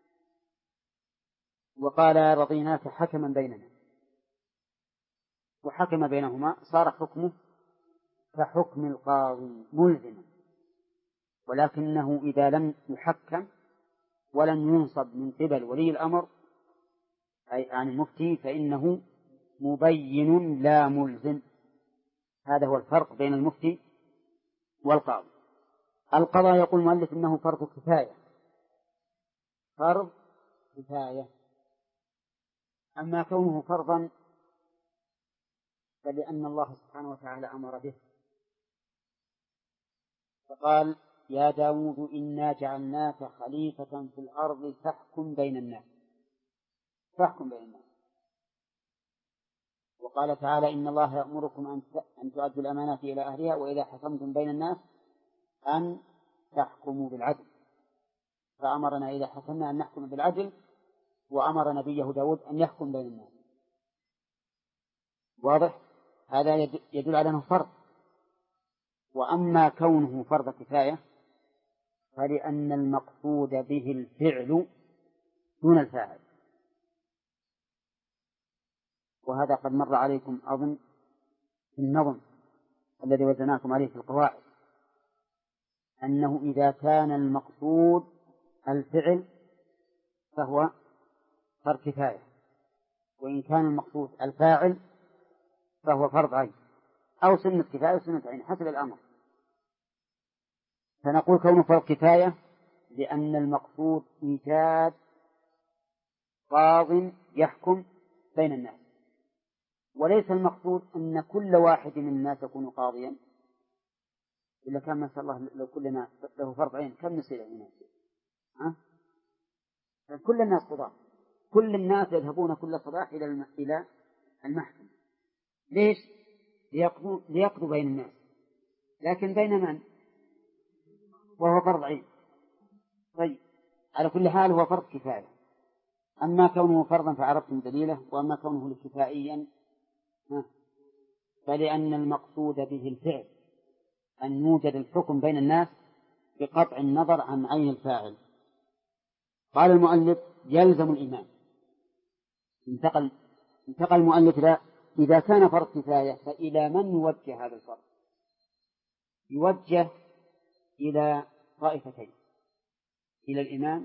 وقال رضيناك حكما بيننا، وحكم بينهما، صار حكمه كحكم القاضي ملزما. ولكنه إذا لم يحكم ولم ينصب من قبل ولي الأمر أي عن المفتي فإنه مبين لا ملزم. هذا هو الفرق بين المفتي والقاضي. القضاء يقول المؤلف إنه فرض كفاية، فرض كفاية. أما كونه فرضا فلأن الله سبحانه وتعالى أمر به، فقال يا داود إنا جعلناك خليفة في الأرض فاحكم بين الناس. فاحكم بين الناس. وقال تعالى إن الله يأمركم أن تؤدوا الأمانات إلى أهلها وإذا حكمتم بين الناس أن تحكموا بالعدل. فأمرنا إذا حكمنا أن نحكم بالعدل، وأمر نبيه داود أن يحكم بين الناس. واضح؟ هذا يدل على أنه فرض. وأما كونه فرض كفاية فلأن المقصود به الفعل دون الفاعل. وهذا قد مر عليكم أظن في النظم الذي وزناكم عليه في القواعد، أنه إذا كان المقصود الفعل فهو فرض كفاية، وإن كان المقصود الفاعل فهو فرض عين أو سنة كفاية وسنة عين حسب الأمر. فنقول كونه فرض كفاية لأن المقصود إيجاد قاض يحكم بين الناس، وليس المقصود أن كل واحد من الناس يكون قاضيا. إلا كان ما شاء الله لو كلنا له فرض عين كم نصير الناس؟ كل الناس قضاة، كل الناس يذهبون كل صباح إلى المحكمة. ليش؟ ليقضوا بين الناس، لكن بين من؟ وهو فرض عين. طيب على كل حال هو فرض كفاية. أما كونه فرضا فعرفتم دليله، وأما كونه كفائيا فلأن المقصود به الفعل، أن يوجد الحكم بين الناس بقطع النظر عن عين الفاعل. قال المؤلف يلزم الإمام. انتقل المؤلف لا، إذا كان فرض كفاية فإلى من يوجه هذا الفرض؟ يوجه إلى طائفتين، إلى الإمام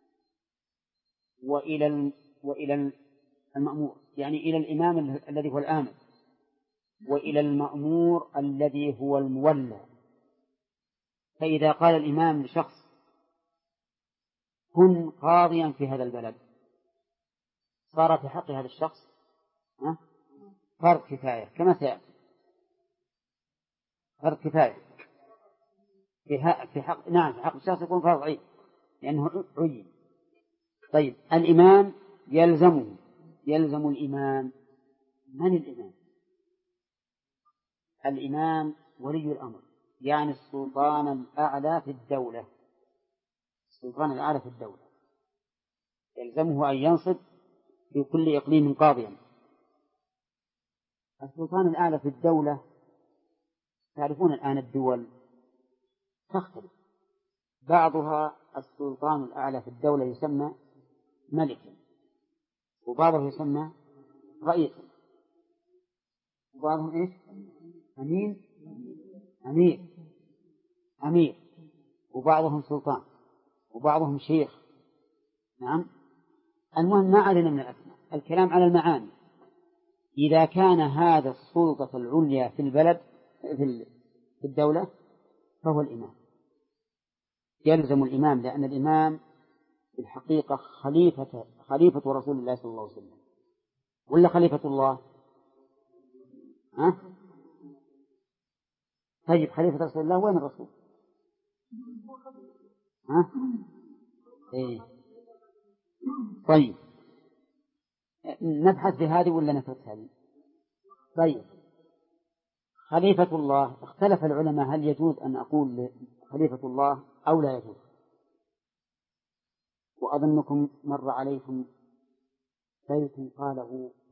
وإلى المأمور، يعني إلى الإمام الذي هو الآمر وإلى المأمور الذي هو المولى. فإذا قال الإمام لشخص كن قاضيا في هذا البلد، صار في حق هذا الشخص فرض كفاية كما سيأتي. فرض كفاية في حق، نعم، في حق الشخص يكون فرض عين لأنه عين. طيب الإمام يلزم الإمام. من الإمام؟ الإمام ولي الأمر، يعني السلطان الأعلى في الدولة. السلطان الأعلى في الدولة يلزمه أن ينصب في كل إقليم قاضيا. السلطان الأعلى في الدولة، تعرفون الآن الدول تختلف. بعضها السلطان الأعلى في الدولة يسمى ملكا، وبعضه يسمى رئيسا، وبعضهم إيش؟ أمين، أمير، وبعضهم سلطان، وبعضهم شيخ. نعم. المهم ما علينا من الأسماء، الكلام على المعاني. إذا كان هذا السلطة العليا في البلد في الدولة فهو الإمام، يلزم الإمام، لأن الإمام في الحقيقة خليفة رسول الله صلى الله عليه وسلم، ولا خليفة الله؟ ها؟ طيب خليفة رسول الله وين الرسول؟ ها؟ إيه. طيب نبحث بهذه ولا نترك هذه؟ طيب خليفة الله، اختلف العلماء هل يجوز أن أقول خليفة الله أو لا يجوز. وأظنكم مر عليكم بيت قاله